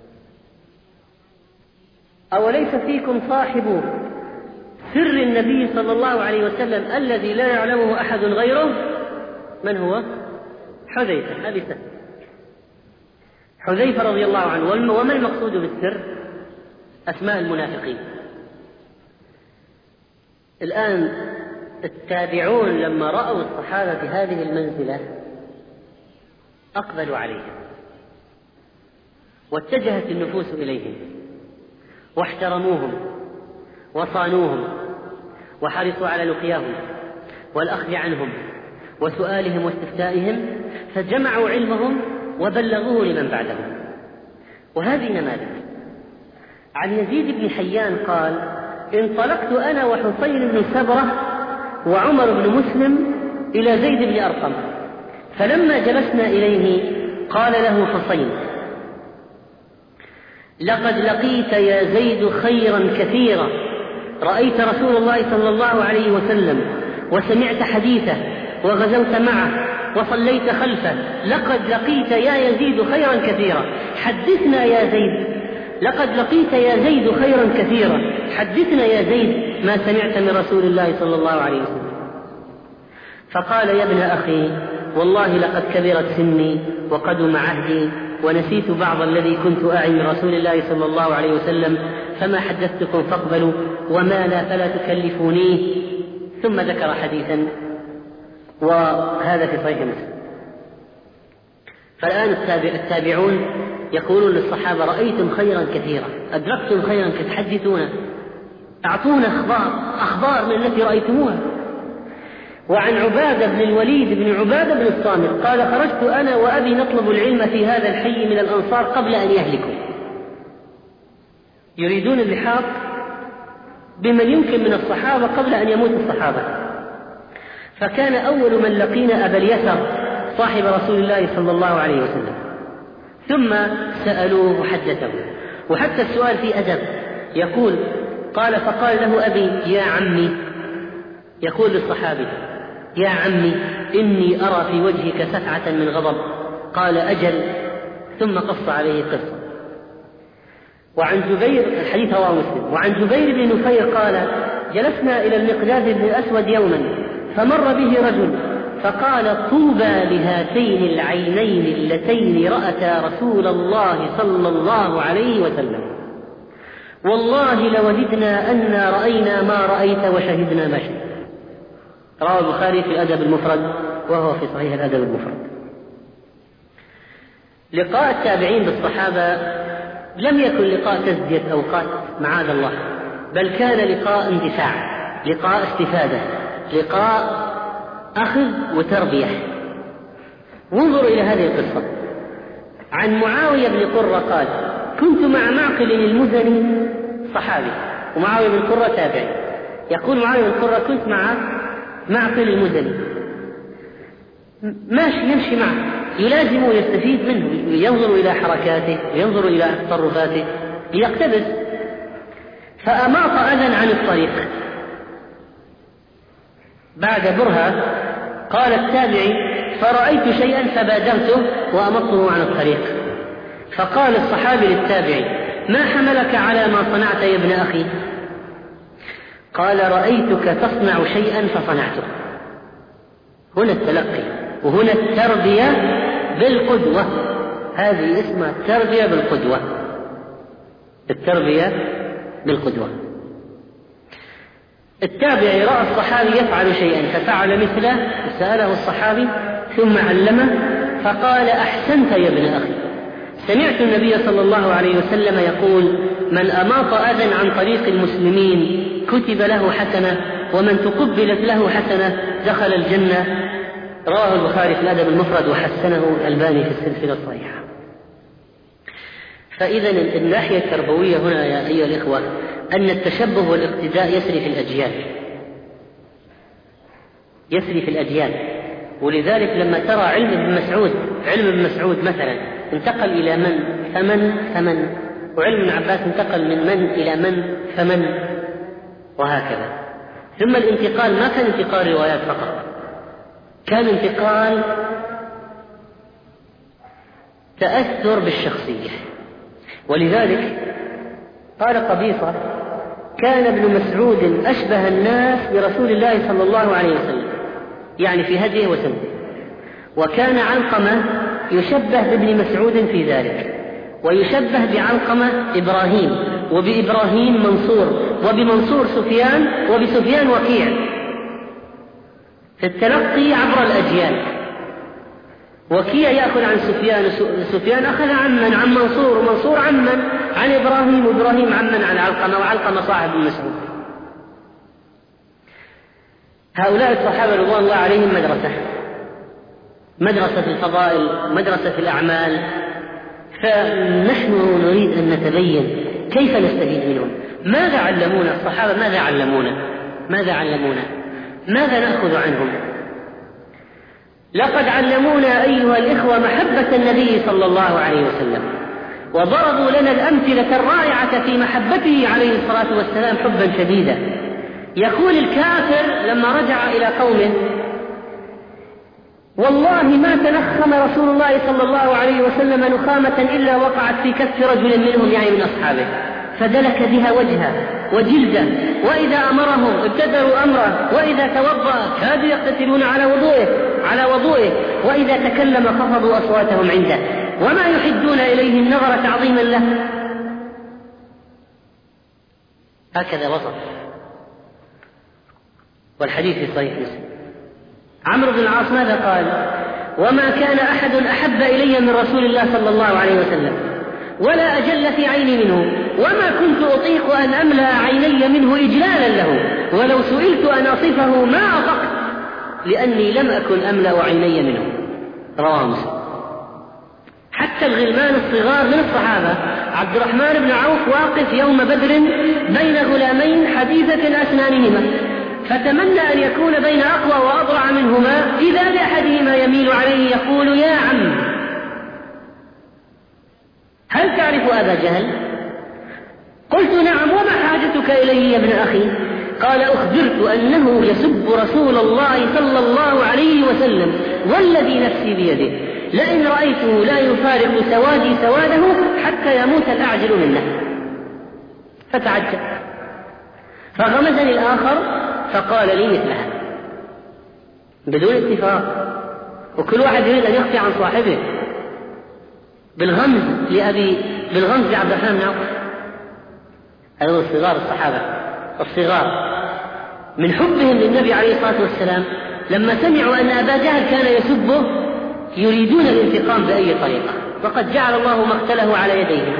[SPEAKER 1] أوليس فيكم صاحب سر النبي صلى الله عليه وسلم الذي لا يعلمه أحد غيره؟ من هو؟ حذيفة. هذه سهل. حذيفة رضي الله عنه. وما المقصود بالسر؟ أسماء المنافقين. الآن التابعون لما رأوا الصحابة في هذه المنزلة أقبلوا عليهم واتجهت النفوس إليهم واحترموهم وصانوهم وحرصوا على لقياهم والأخذ عنهم وسؤالهم واستفتائهم، فجمعوا علمهم وبلغوه لمن بعدهم. وهذه نماذج. عن يزيد بن حيان قال: انطلقت أنا وحسين بن سبرة وعمر بن مسلم إلى زيد بن أرقم، فلما جلسنا إليه قال له حسين: لقد لقيت يا زيد خيرا كثيرا، رأيت رسول الله صلى الله عليه وسلم وسمعت حديثه وغزوت معه وصليت خلفه، لقد لقيت يا يزيد خيرا كثيرا، حدثنا يا زيد. لقد لقيت يا زيد خيرا كثيرا، حدثنا يا زيد ما سمعت من رسول الله صلى الله عليه وسلم. فقال: يا ابن أخي، والله لقد كبرت سني وقدم عهدي ونسيت بعض الذي كنت أعي من رسول الله صلى الله عليه وسلم، فما حدثتكم فاقبلوا، وما لا فلا تكلفونيه. ثم ذكر حديثا، وهذا في صحيح مسلم. فالآن التابعون يقولون للصحابة: رأيتم خيرا كثيرا، أدركتم خيرا كثيرا، حدثونا، أعطونا أخبار من التي رأيتموها. وعن عبادة بن الوليد بن عبادة بن الصامت قال: خرجت أنا وأبي نطلب العلم في هذا الحي من الأنصار قبل أن يهلكوا. يريدون اللحاق بمن يمكن من الصحابة قبل أن يموت الصحابة. فكان أول من لقينا أبا اليسر صاحب رسول الله صلى الله عليه وسلم، ثم سألوه وحدثه. وحتى السؤال في أدب. يقول: فقال له أبي: يا عمي، يقول للصحابي: يا عمي، إني أرى في وجهك سفعة من غضب. قال: أجل. ثم قص عليه قصة. وعن جبير، الحديث رواه مسلم. وعن جبير بن نفير قال: جلسنا إلى المقداد بن الأسود يوما، فمر به رجل فقال: طوبى لهاتين العينين اللتين رأتا رسول الله صلى الله عليه وسلم، والله لوددنا أن رأينا ما رأيت وشهدنا ما شهدت. رواه البخاري في الأدب المفرد، وهو في صحيح الأدب المفرد. لقاء التابعين بالصحابة لم يكن لقاء تزكية أوقات معاذ الله، بل كان لقاء اندفاع، لقاء استفادة، لقاء أخذ وتربية. وانظروا إلى هذه القصة. عن معاوية بن قرة قال: كنت مع معقل المزني صحابي، ومعاوية بن قرة تابعي. يقول معاوية بن قرة: كنت مع معقل المزني ماشي، يمشي معه، يلازم ويستفيد منه، ينظر إلى حركاته وينظر إلى تصرفاته ليقتبس. فأماط أذى عن الطريق. بعد برهة قال التابعي: فرأيت شيئا فبادرته وأمطه عن الطريق. فقال الصحابي للتابعي: ما حملك على ما صنعت يا ابن أخي؟ قال: رأيتك تصنع شيئا فصنعته. هنا التلقي، وهنا التربية بالقدوة. هذه اسمها التربية بالقدوة، التربية بالقدوة. التابعي رأى الصحابي يفعل شيئا ففعل مثله، سأله الصحابي ثم علمه فقال: أحسنت يا ابن أخي. سمعت النبي صلى الله عليه وسلم يقول: من أماط أذى عن طريق المسلمين كتب له حسنة، ومن تقبلت له حسنة دخل الجنة. رواه البخاري في الأدب المفرد، وحسنه الألباني في السلسلة الصحيحة. فإذا الناحية التربوية هنا يا أيها الإخوة أن التشبه والاقتداء يسري في الأجيال. ولذلك لما ترى علم ابن مسعود مثلا انتقل إلى ثمن، وعلم ابن عباس انتقل من إلى ثمن، وهكذا. ثم الانتقال ما كان انتقال روايات فقط، كان انتقال تأثر بالشخصية. ولذلك قال قبيصة: كان ابن مسعود أشبه الناس برسول الله صلى الله عليه وسلم، يعني في هديه وسنته. وكان علقمة يشبه بابن مسعود في ذلك، ويشبه بعلقمة إبراهيم، وبإبراهيم منصور، وبمنصور سفيان، وبسفيان وكيع، في التلقي عبر الأجيال. وكيع يأخذ عن سفيان أخذ عن منصور، ومنصور عن إبراهيم، وإبراهيم عن علقمة، وعلقمة صاحب ابن مسعود. هؤلاء الصحابة رضوان الله عليهم مدرسة الفضائل، مدرسة الأعمال. فنحن نريد أن نتبين كيف نستفيد منهم. ماذا علمونا الصحابة؟ ماذا علمونا؟ ماذا نأخذ عنهم؟ لقد علمونا أيها الإخوة محبة النبي صلى الله عليه وسلم، وضربوا لنا الأمثلة الرائعة في محبته عليه الصلاة والسلام حبا شديدا. يقول الكافر لما رجع إلى قومه: والله ما تنخم رسول الله صلى الله عليه وسلم نخامة إلا وقعت في كف رجل منهم، يعني من أصحابه، فدلك بها وجهه وجلده، وإذا أمرهم ابتدروا أمره، وإذا توضأ كادوا يقتتلون على وضوئه، وإذا تكلم خفضوا أصواتهم عنده، وما يحدون إليه النظر تعظيما له. هكذا وصف، والحديث في صحيح مسلم. عمرو بن العاص ماذا قال؟ وما كان أحد أحب إلي من رسول الله صلى الله عليه وسلم، ولا أجل في عيني منه، وما كنت أطيق أن أملأ عيني منه إجلالا له، ولو سئلت أن أصفه ما أطقت، لأني لم أكن أملأ عيني منه. رواه مسلم. حتى الغلمان الصغار من الصحابة، عبد الرحمن بن عوف واقف يوم بدر بين غلامين حديثة أسنانهما، فتمنى أن يكون بين أقوى وأضرع منهما، إذا لأحدهما يميل عليه يقول: يا عم، هل تعرف أبا جهل؟ قلت: نعم، وما حاجتك إليه يا ابن أخي؟ قال: أخبرت أنه يسب رسول الله صلى الله عليه وسلم، والذي نفسي بيده، لئن رأيته لا يفارق سوادي سواده حتى يموت الأعجل منه. فتعجب، فغمزني الآخر فقال لي مثلها بدون اتفاق، وكل واحد يريد أن يخفي عن صاحبه، بالغمز لعبد الرحمن بن عوف. هذول الصغار، الصحابة الصغار من حبهم للنبي عليه الصلاة والسلام، لما سمعوا أن أبا جهل كان يسبه يريدون الانتقام بأي طريقة، وقد جعل الله مقتله على يديهم.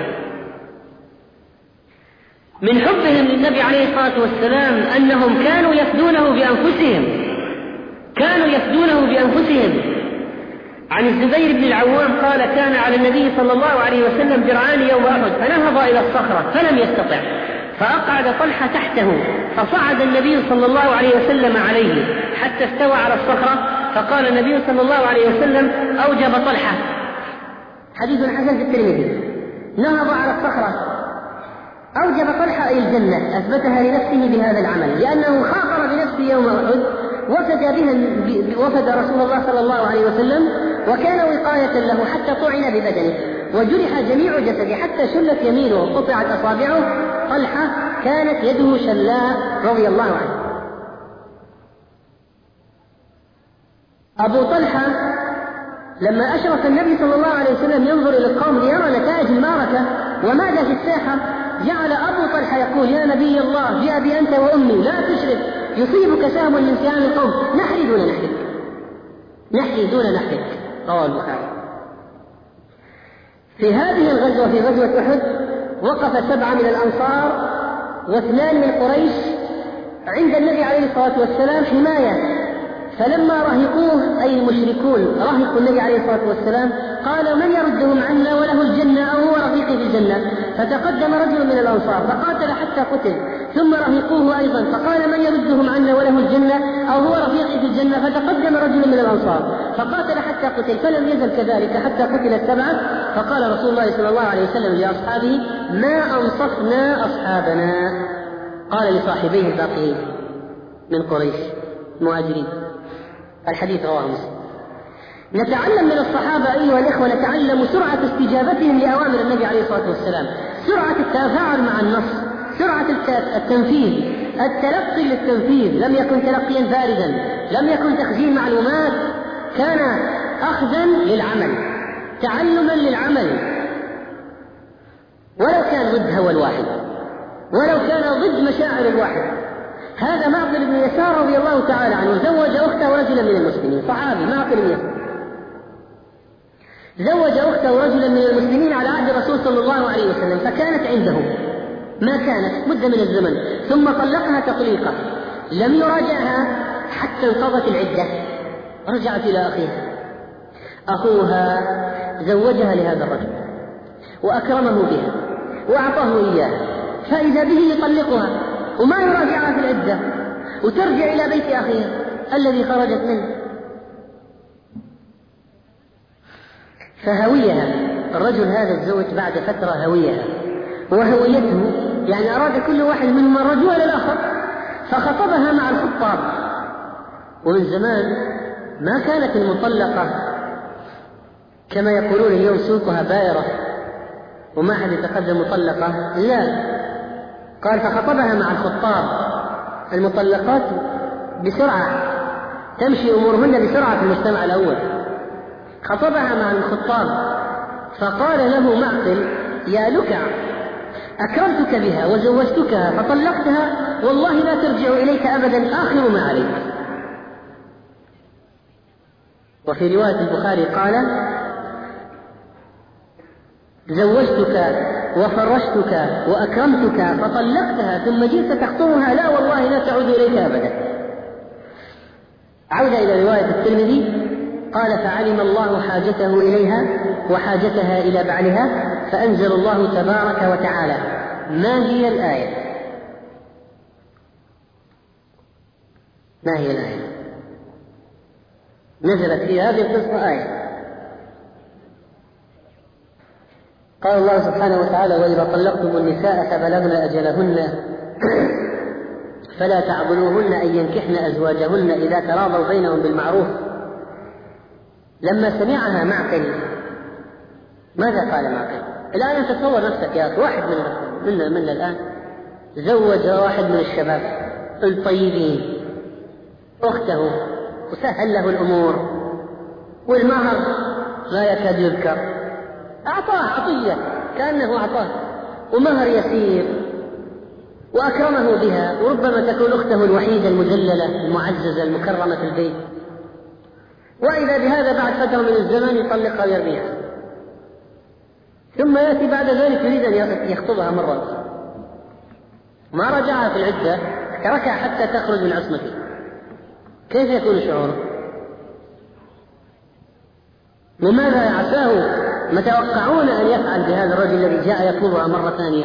[SPEAKER 1] من حبهم للنبي عليه الصلاة والسلام أنهم كانوا يفدونه بأنفسهم. عن الزبير بن العوام قال: كان على النبي صلى الله عليه وسلم درعان يوم أحد، فنهض إلى الصخرة فلم يستطع، فأقعد طلحة تحته، فصعد النبي صلى الله عليه وسلم عليه حتى استوى على الصخرة، فقال النبي صلى الله عليه وسلم: أوجب طلحة. حديث حسن في الترمذي. نهض على الصخرة، أوجب طلحة أي الجنة، أثبتها لنفسه بهذا العمل، لأنه خاطر بنفسه يوم أحد، وفد رسول الله صلى الله عليه وسلم، وكان وقاية له حتى طعن ببدنه، وجرح جميع جسده حتى شلت يمينه وقطعت أصابعه. طلحة كانت يده شلاء رضي الله عنه. أبو طلحة لما أشرف النبي صلى الله عليه وسلم ينظر إلى القوم ليرى نتائج المعركة وماذا في الساحة، جعل أبو طلحة يقول: يا نبي الله، بأبي أنت وأمي، لا تشرك، يصيبك سهم من سهام القوم، نحري دون نحرك. رواه البخاري. في هذه الغزوة، في غزوة أحد، وقف 7 من الأنصار و2 من قريش عند النبي عليه الصلاة والسلام حماية، فلما رهقوه أي المشركون رهقوا النبي عليه الصلاة والسلام
[SPEAKER 2] قال من يردهم عنا وله الجنة أو هو رفيقي في الجنة؟ فتقدم رجل من الأنصار فقاتل حتى قتل، ثم رفيقوه أيضا فقال من يردهم عنا وله الجنة أو هو رفيقي في الجنة؟ فتقدم رجل من الأنصار فقاتل حتى قتل، فلم يزل كذلك حتى قتل السبعة. فقال رسول الله صلى الله عليه وسلم لأصحابه ما أنصفنا أصحابنا. قال لصاحبيه الباقيين من قريش المهاجرين. الحديث رواه مسلم. نتعلم من الصحابة أيها الإخوة، نتعلم سرعة استجابتهم لأوامر النبي عليه الصلاة والسلام، سرعة التفاعل مع النص، سرعة التنفيذ، التلقي للتنفيذ، لم يكن تلقيا باردا، لم يكن تخزين معلومات، كان أخذا للعمل، تعلما للعمل، ولو كان ضد هوى الواحد، ولو كان ضد مشاعر الواحد. هذا معقل بن يسار رضي الله تعالى عنه زوج أخته رجلا من المسلمين، صحابي معقل بن يسار، زوج أخته رجلا من المسلمين على عهد الرسول صلى الله عليه وسلم، فكانت عنده ما كانت مدة من الزمن، ثم طلقها تطليقة، لم يراجعها حتى انقضت العدة، رجعت إلى أخوها زوجها لهذا الرجل وأكرمه بها وأعطاه إياها، فإذا به يطلقها وما يراجعها في العدة وترجع إلى بيت أخيها الذي خرجت منه. فهويها الرجل هذا الزوج بعد فترة هويها، وهويته يعني أراد كل واحد منهم الرجوع للآخر، فخطبها مع الخطاب. ومن زمان ما كانت المطلقة كما يقولون اليوم سوقها بائرة وما أحد يتقدم مطلقة، لا، قال فخطبها مع الخطاب. المطلقات بسرعة تمشي أمورهن بسرعة في المجتمع الأول، خطبها مع الخطاب، فقال له معقل يا لكع أكرمتك بها وزوجتكها فطلقتها، والله لا ترجع إليك أبدا آخر ما عليك. وفي رواية البخاري قال زوجتك وفرشتك وأكرمتك فطلقتها ثم جئت تخطبها، لا والله لا تعود إليك أبدا. عود إلى رواية الترمذي قال فعلم الله حاجته إليها وحاجتها إلى بعلها، فأنزل الله تبارك وتعالى. ما هي الآية؟ ما هي الآية؟ نزلت في هذه القصة آية، قال الله سبحانه وتعالى وإذا طلقتم النساء فبلغن أجلهن فلا تعضلوهن أن ينكحن أزواجهن إذا تراضوا بينهم بالمعروف. لما سمعها معقل ماذا قال معقل؟ الآن أنت تصور نفسك يا أخي، واحد منا الآن زوج واحد من الشباب الطيبين أخته وسهل له الأمور، والمهر لا يكاد يذكر، أعطاه عطية كأنه أعطاه ومهر يسير وأكرمه بها، وربما تكون أخته الوحيدة المذللة المعززة المكرمة في البيت، وإذا بهذا بعد فترة من الزمن يطلقها ويرميها، ثم يأتي بعد ذلك يريد أن يخطبها مرة أخرى، ما رجعها في العدة، تركها حتى تخرج من عصمته، كيف يكون شعوره؟ وماذا عساه متوقعون أن يفعل بهذا الرجل الذي جاء يطلبها مرة ثانية؟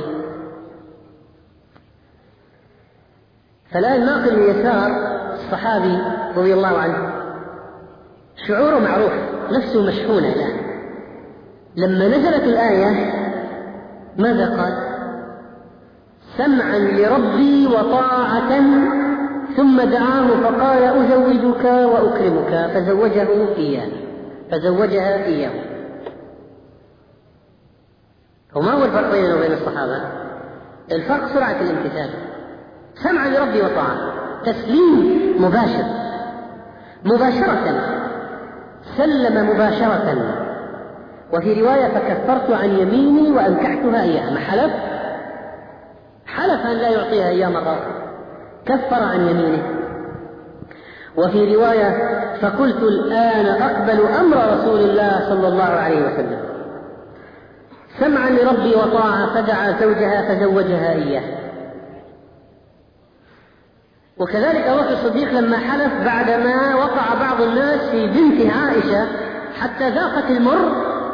[SPEAKER 2] فالآن معقل بن يسار الصحابي رضي الله عنه شعوره معروف، نفسه مشحونة الآن. لما نزلت الآية ماذا قال؟ سمعا لربي وطاعة، ثم دعاه فقال أزوجك وأكرمك، فزوجها إياه. وما هو الفرق بينه وبين الصحابة؟ الفرق سرعة الامتثال، سمعا لربي وطاعة، تسليم مباشرة، سلم مباشرة. وفي رواية فكفرت عن يميني وأنكحتها إياها، ما حلف أن لا يعطيها إياه مرة، كفر عن يمينه. وفي رواية فقلت الآن أقبل أمر رسول الله صلى الله عليه وسلم، سمعا لربي وطاعة، فدعا زوجها فزوجها إياه. وكذلك أبو بكر الصديق لما حلف بعدما وقع بعض الناس في بنت عائشة حتى ذاقت المر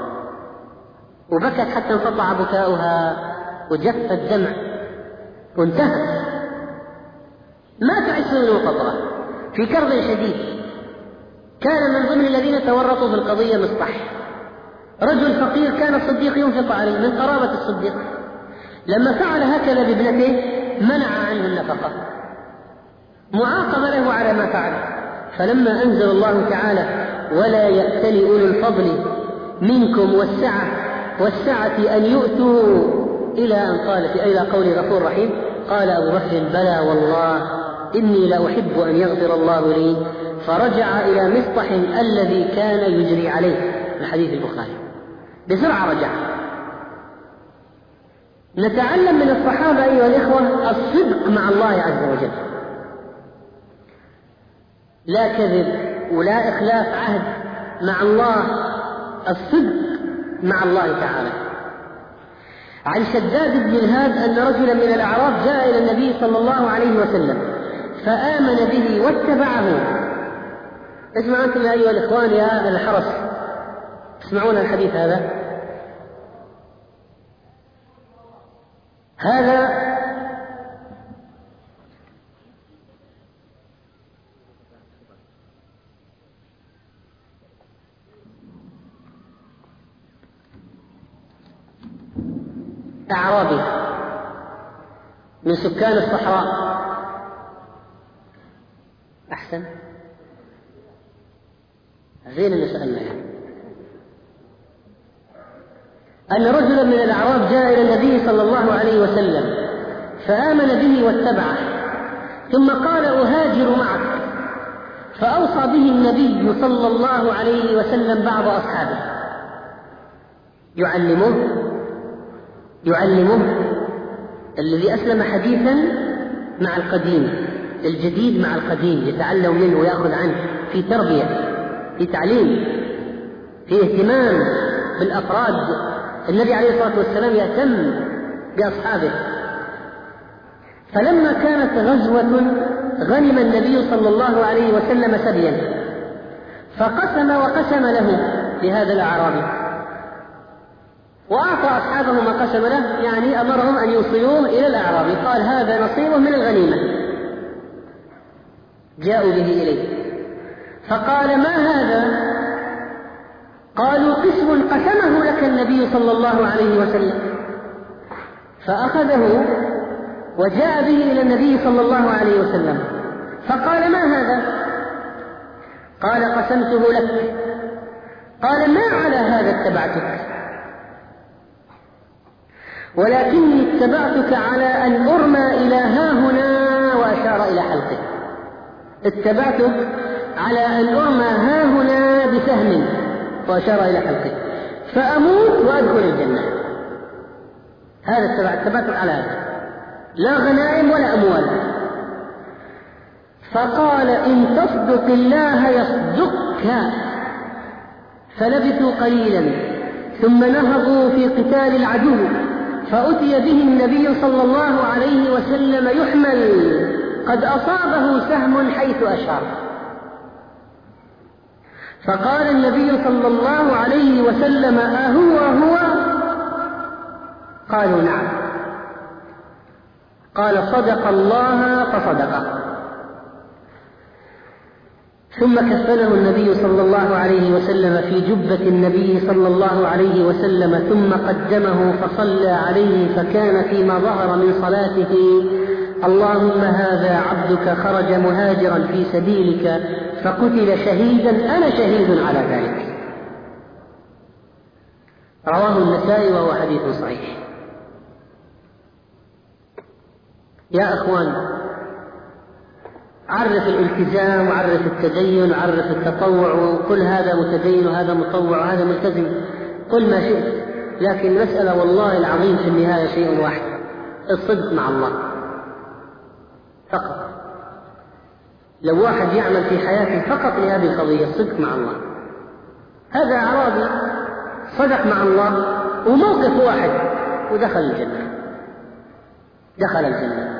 [SPEAKER 2] وبكت حتى انقطع بكاؤها وجف الدمع وانتهى، مات 20 قطرة في كرب شديد. كان من ضمن الذين تورطوا في القضية مصطح، رجل فقير كان الصديق ينفق عليه من قرابة الصديق، لما فعل هكذا بابنته منع عنه النفقة معاقبة له على ما فعل. فلما أنزل الله تعالى ولا يأتل أولو الفضل منكم والسعة أن يؤتوا إلى أن قال إلى قول غفور رحيم، قال أبو بكر بلى والله إني لأحب أن يغفر الله لي، فرجع إلى مصطح الذي كان يجري عليه، الحديث البخاري، بسرعة رجع. نتعلم من الصحابة أيها الإخوة الصدق مع الله عز وجل، لا كذب ولا إخلاف عهد مع الله، الصدق مع الله تعالى. عن شداد بن الهاد أن رجلا من الأعراب جاء إلى النبي صلى الله عليه وسلم فآمن به واتبعه. اسمعوا أنتم يا أيها الإخوان يا أهل الحرس، تسمعون الحديث هذا أعرابي من سكان الصحراء. أحسن، زين اللي سألنا يعني. أن رجلا من الأعراب جاء إلى النبي صلى الله عليه وسلم فآمن به واتبعه، ثم قال أهاجر معك، فأوصى به النبي صلى الله عليه وسلم بعض أصحابه يعلمه الذي أسلم حديثا مع القديم، الجديد مع القديم، يتعلم منه ويأخذ عنه، في تربية، في تعليم، في اهتمام بالأفراد. النبي عليه الصلاة والسلام يهتم بأصحابه. فلما كانت غزوة غنم النبي صلى الله عليه وسلم سبيا، وقسم له لهذا الأعرابي، وأعطى أصحابه ما قسم له، يعني أمرهم أن يوصلوه إلى الأعرابي، قال هذا نصيبه من الغنيمة. جاءوا به إليه فقال ما هذا؟ قالوا قسم قسمه لك النبي صلى الله عليه وسلم. فأخذه وجاء به إلى النبي صلى الله عليه وسلم فقال ما هذا؟ قال قسمته لك. قال ما على هذا اتبعتك، ولكني اتبعتك على أن أرمى إلى هاهنا، وأشار إلى حلقه. اتبعتك على أن أرمى هاهنا بسهم، وأشار إلى حلقه، فأموت وأدخل الجنة. هذا اتبعتك على هذا، لا غنائم ولا أموال. فقال إن تصدق الله يصدقك. فلبثوا قليلا ثم نهضوا في قتال العدو، فأتي به النبي صلى الله عليه وسلم يحمل، قد أصابه سهم حيث أشار. فقال النبي صلى الله عليه وسلم أهو؟ قالوا نعم. قال صدق الله فصدقه. ثم كفنه النبي صلى الله عليه وسلم في جبة النبي صلى الله عليه وسلم، ثم قدمه فصلى عليه، فكان فيما ظهر من صلاته اللهم هذا عبدك خرج مهاجرا في سبيلك فقتل شهيدا، أنا شهيد على ذلك. رواه النسائي وهو حديث صحيح. يا أخوان، عرف الالتزام وعرف التدين وعرف التطوع، وكل هذا متدين وهذا مطوع وهذا ملتزم، قل ما شئت، لكن المسألة والله العظيم في النهاية شيء واحد، الصدق مع الله فقط. لو واحد يعمل في حياته فقط لهذه القضية، الصدق مع الله. هذا أعرابي صدق مع الله وموقف واحد ودخل الجنة، دخل الجنة.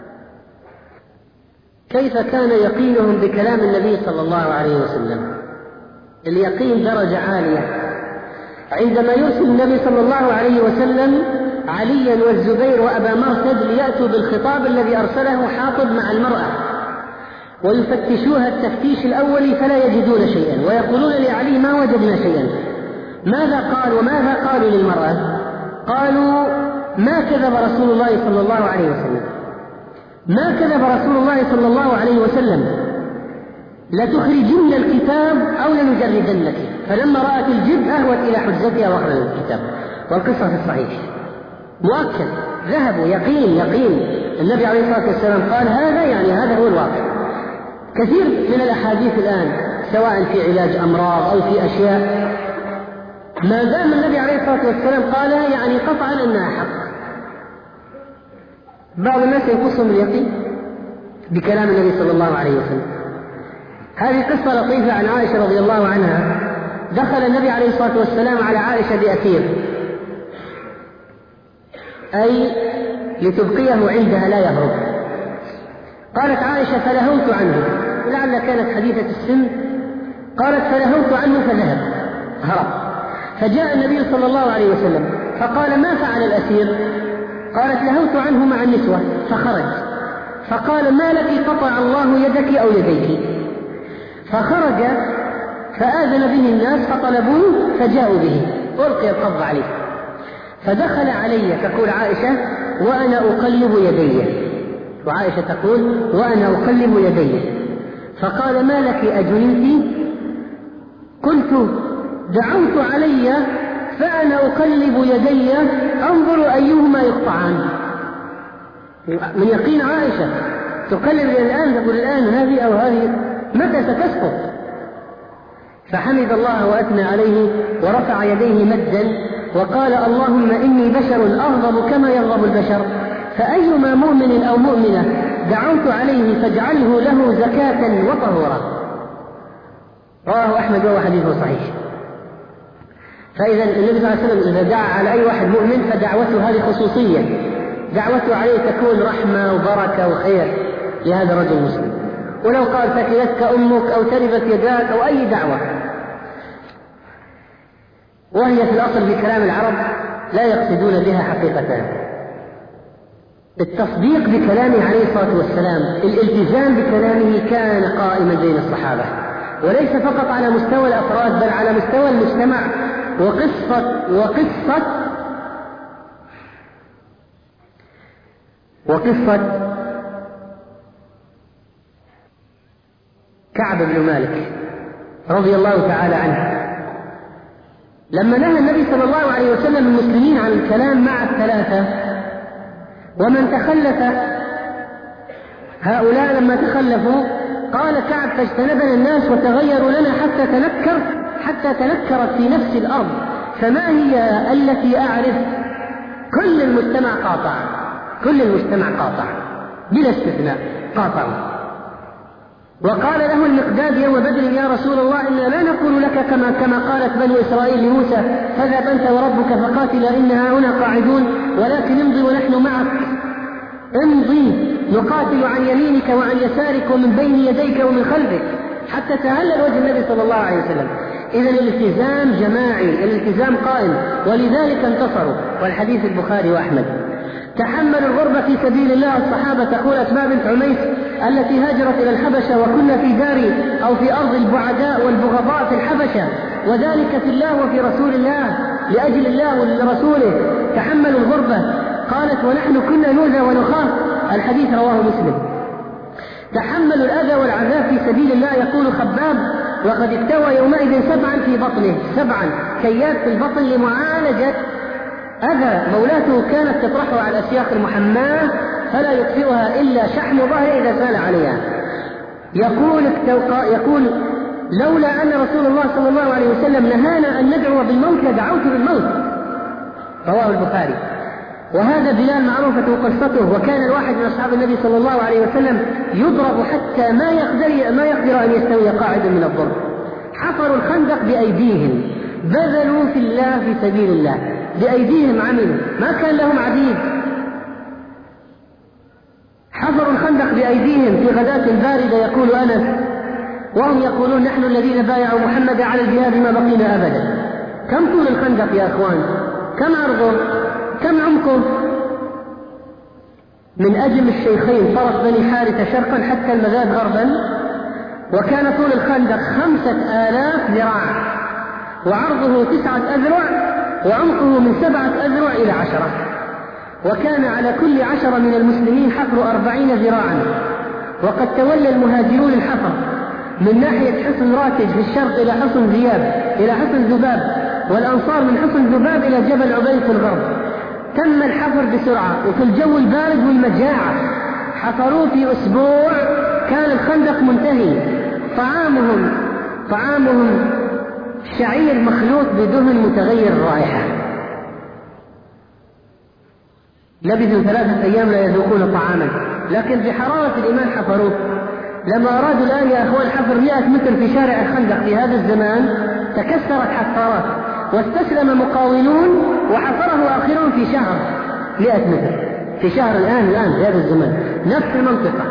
[SPEAKER 2] كيف كان يقينهم بكلام النبي صلى الله عليه وسلم؟ اليقين درجة عالية. عندما يرسل النبي صلى الله عليه وسلم عليا والزبير وأبا مرثد ليأتوا بالخطاب الذي أرسله حاطب مع المرأة، ويفتشوها التفتيش الأولي فلا يجدون شيئا، ويقولون لعلي ما وجدنا شيئا. ماذا قال وماذا قالوا للمرأة؟ قالوا ما كذب رسول الله صلى الله عليه وسلم، ما كذب رسول الله صلى الله عليه وسلم، لتخرجن الكتاب أو لنجردنك. فلما رأت الجد أهوت إلى حجتها وأخرجت الكتاب. والقصة في الصحيح مؤكد، ذهبوا يقين النبي عليه الصلاة والسلام قال هذا، يعني هذا هو الواقع. كثير من الأحاديث الآن سواء في علاج أمراض أو في أشياء ما دام النبي عليه الصلاة والسلام قالها يعني قطعا أنها حق. بعض الناس ينقصهم اليقين بكلام النبي صلى الله عليه وسلم. هذه قصة لطيفة عن عائشة رضي الله عنها. دخل النبي عليه الصلاة والسلام على عائشة بأسير، أي لتبقيه عندها لا يهرب. قالت عائشة فلهوت عنه، لعل كانت حديثة السن، قالت فلهوت عنه فذهب هرب. فجاء النبي صلى الله عليه وسلم فقال ما فعل الأسير؟ قالت لهوت عنه مع النسوة فخرج. فقال ما لك قطع الله يدك أو يديك. فخرج فآذن به الناس فطلبوه فجاءوا به، ألقي القبض عليه. فدخل علي تقول عائشة وأنا أقلب يدي، وعائشة تقول وأنا أقلب يدي. فقال ما لك أجننت؟ قلت دعوت علي فأنا أقلب يدي أنظر أيهما يقطعان. من يقين عائشة تقلب الآن، تقول الآن هذه أو هذه متى ستسقط. فحمد الله وأثنى عليه ورفع يديه مدا وقال اللهم إني بشر أغضب كما يغضب البشر، فأيما مؤمن أو مؤمنة دعوت عليه فاجعله له زكاة وطهورا. رواه أحمد وهو حديث صحيح. فإذا النبي صلى الله عليه وسلم إذا دعا على أي واحد مؤمن فدعوته هذه خصوصية، دعوته عليه تكون رحمة وبركة وخير لهذا الرجل المسلم. ولو قال ثكلتك أمك أو تربت يداك أو أي دعوة، وهي في الأصل بكلام العرب لا يقصدون بها حقيقة. التصديق بكلامه عليه الصلاة والسلام، الالتزام بكلامه كان قائما بين الصحابة، وليس فقط على مستوى الأفراد بل على مستوى المجتمع. وقصة كعب بن مالك رضي الله تعالى عنه لما نهى النبي صلى الله عليه وسلم المسلمين عن الكلام مع الثلاثة ومن تخلف هؤلاء لما تخلفوا قال كعب فاجتنبنا الناس وتغيروا لنا حتى تنكرت في نفس الأرض، فما هي التي أعرف؟ كل المجتمع قاطع بلا استثناء قاطعوا. وقال له المقداد يوم بدر يا رسول الله إنا لا نقول لك كما قالت بنو إسرائيل لموسى فاذهب أنت وربك فقاتلا إنها هنا قاعدون، ولكن امضي ونحن معك، امضي نقاتل عن يمينك وعن يسارك ومن بين يديك ومن خلفك، حتى تهلل وجه النبي صلى الله عليه وسلم. إذا الالتزام جماعي، الالتزام قائم، ولذلك انتصروا. والحديث البخاري وأحمد. تحملوا الغربة في سبيل الله. الصحابة تقول أسماء بنت عميس التي هاجرت إلى الحبشة وكنا في دار أو في أرض البعداء والبغضاء في الحبشة، وذلك في الله وفي رسول الله، لأجل الله ولرسوله تحملوا الغربة. قالت ونحن كنا نؤذى ونخاف. الحديث رواه مسلم. تحملوا الأذى والعذاب في سبيل الله. يقول خباب وقد اكتوى يومئذ 7 في بطنه، 7 كيات في البطن لمعالجة أذى مولاته كانت تطرحه على الأسياخ المحماة فلا يطفئها إلا شحم ظهره إذا سال عليها. يقول لولا أن رسول الله صلى الله عليه وسلم نهانا أن ندعو بالموت لدعوت بالموت. رواه البخاري. وهذا بلال معروفة قصته، وكان الواحد من أصحاب النبي صلى الله عليه وسلم يضرب حتى ما يقدر أن يستوي قاعدا من الضرب. حفروا الخندق بأيديهم، بذلوا في الله في سبيل الله، بأيديهم عملوا، ما كان لهم عبيد. حفروا الخندق بأيديهم في غداة باردة يقول أنس، وهم يقولون نحن الذين بايعوا محمد على الجهاد ما بقينا أبدا. كم طول الخندق يا أخوان؟ كم عرضه؟ كم عمقه؟ من أجل الشيخين فرس بني حارثة شرقا حتى المذاب غربا، وكان طول الخندق 5000 ذراع، وعرضه 9 أذرع، وعمقه من 7 أذرع إلى 10، وكان على كل 10 من المسلمين حفر 40 ذراعا. وقد تولى المهاجرون الحفر من ناحية حصن راكج في الشرق إلى حصن ذياب إلى حصن ذباب، والأنصار من حصن ذباب إلى جبل عبيد في الغرب. تم الحفر بسرعة وفي الجو البارد والمجاعة، حفروا في أسبوع، كان الخندق منتهي. طعامهم شعير مخلوط بدهن متغير الرائحة. لبثوا 3 أيام لا يذوقون طعاما، لكن بحرارة الإيمان حفروه. لما أرادوا الآن يا أخوان حفر 100 متر في شارع الخندق في هذا الزمان، تكسرت حفارات واستسلم مقاولون، وحفره آخرهم في شهر 100 متر في شهر الآن في هذا الزمان، نفس المنطقة.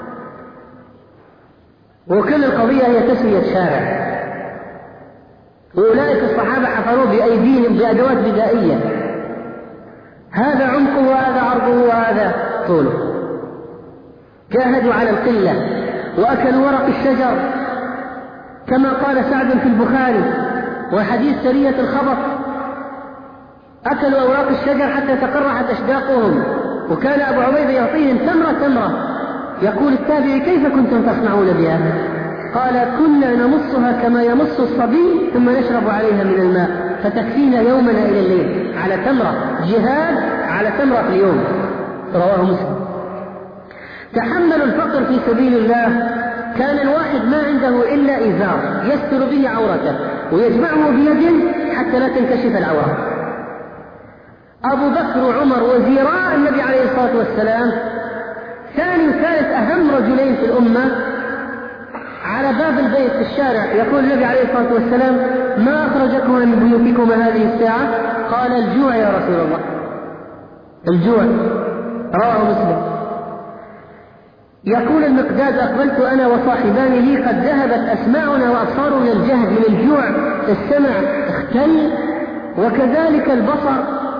[SPEAKER 2] وكل القضية هي تسوية شارع. وأولئك الصحابة حفروا بأيديهم بأدوات بدائية، هذا عمقه وهذا عرضه وهذا طوله. جاهدوا على القلة وأكلوا ورق الشجر كما قال سعد في البخاري وحديث سرية الخبط، أكلوا أوراق الشجر حتى تقرحت أشداقهم. وكان أبو عبيدة يعطيهم تمرة. يقول التابعي: كيف كنتم تصنعون بها؟ قال: كنا نمصها كما يمص الصبي ثم نشرب عليها من الماء فتكفينا يومنا إلى الليل. على تمرة، جهاد على تمرة في اليوم. رواه مسلم. تحملوا الفقر في سبيل الله. كان الواحد ما عنده إلا إزار يستر به عورته ويجمعه بيده حتى لا تنكشف العورة. أبو بكر وعمر وزيراء النبي عليه الصلاة والسلام، ثاني وثالث أهم رجلين في الأمة، على باب البيت في الشارع يقول النبي عليه الصلاة والسلام: ما أخرجكما من بيوتكما هذه الساعة؟ قال: الجوع يا رسول الله، الجوع. رواه مسلم. يقول المقداد: أقبلت أنا وصاحبان لي قد ذهبت أسماعنا وأبصارنا من الجهد من الجوع، السمع اختل وكذلك البصر.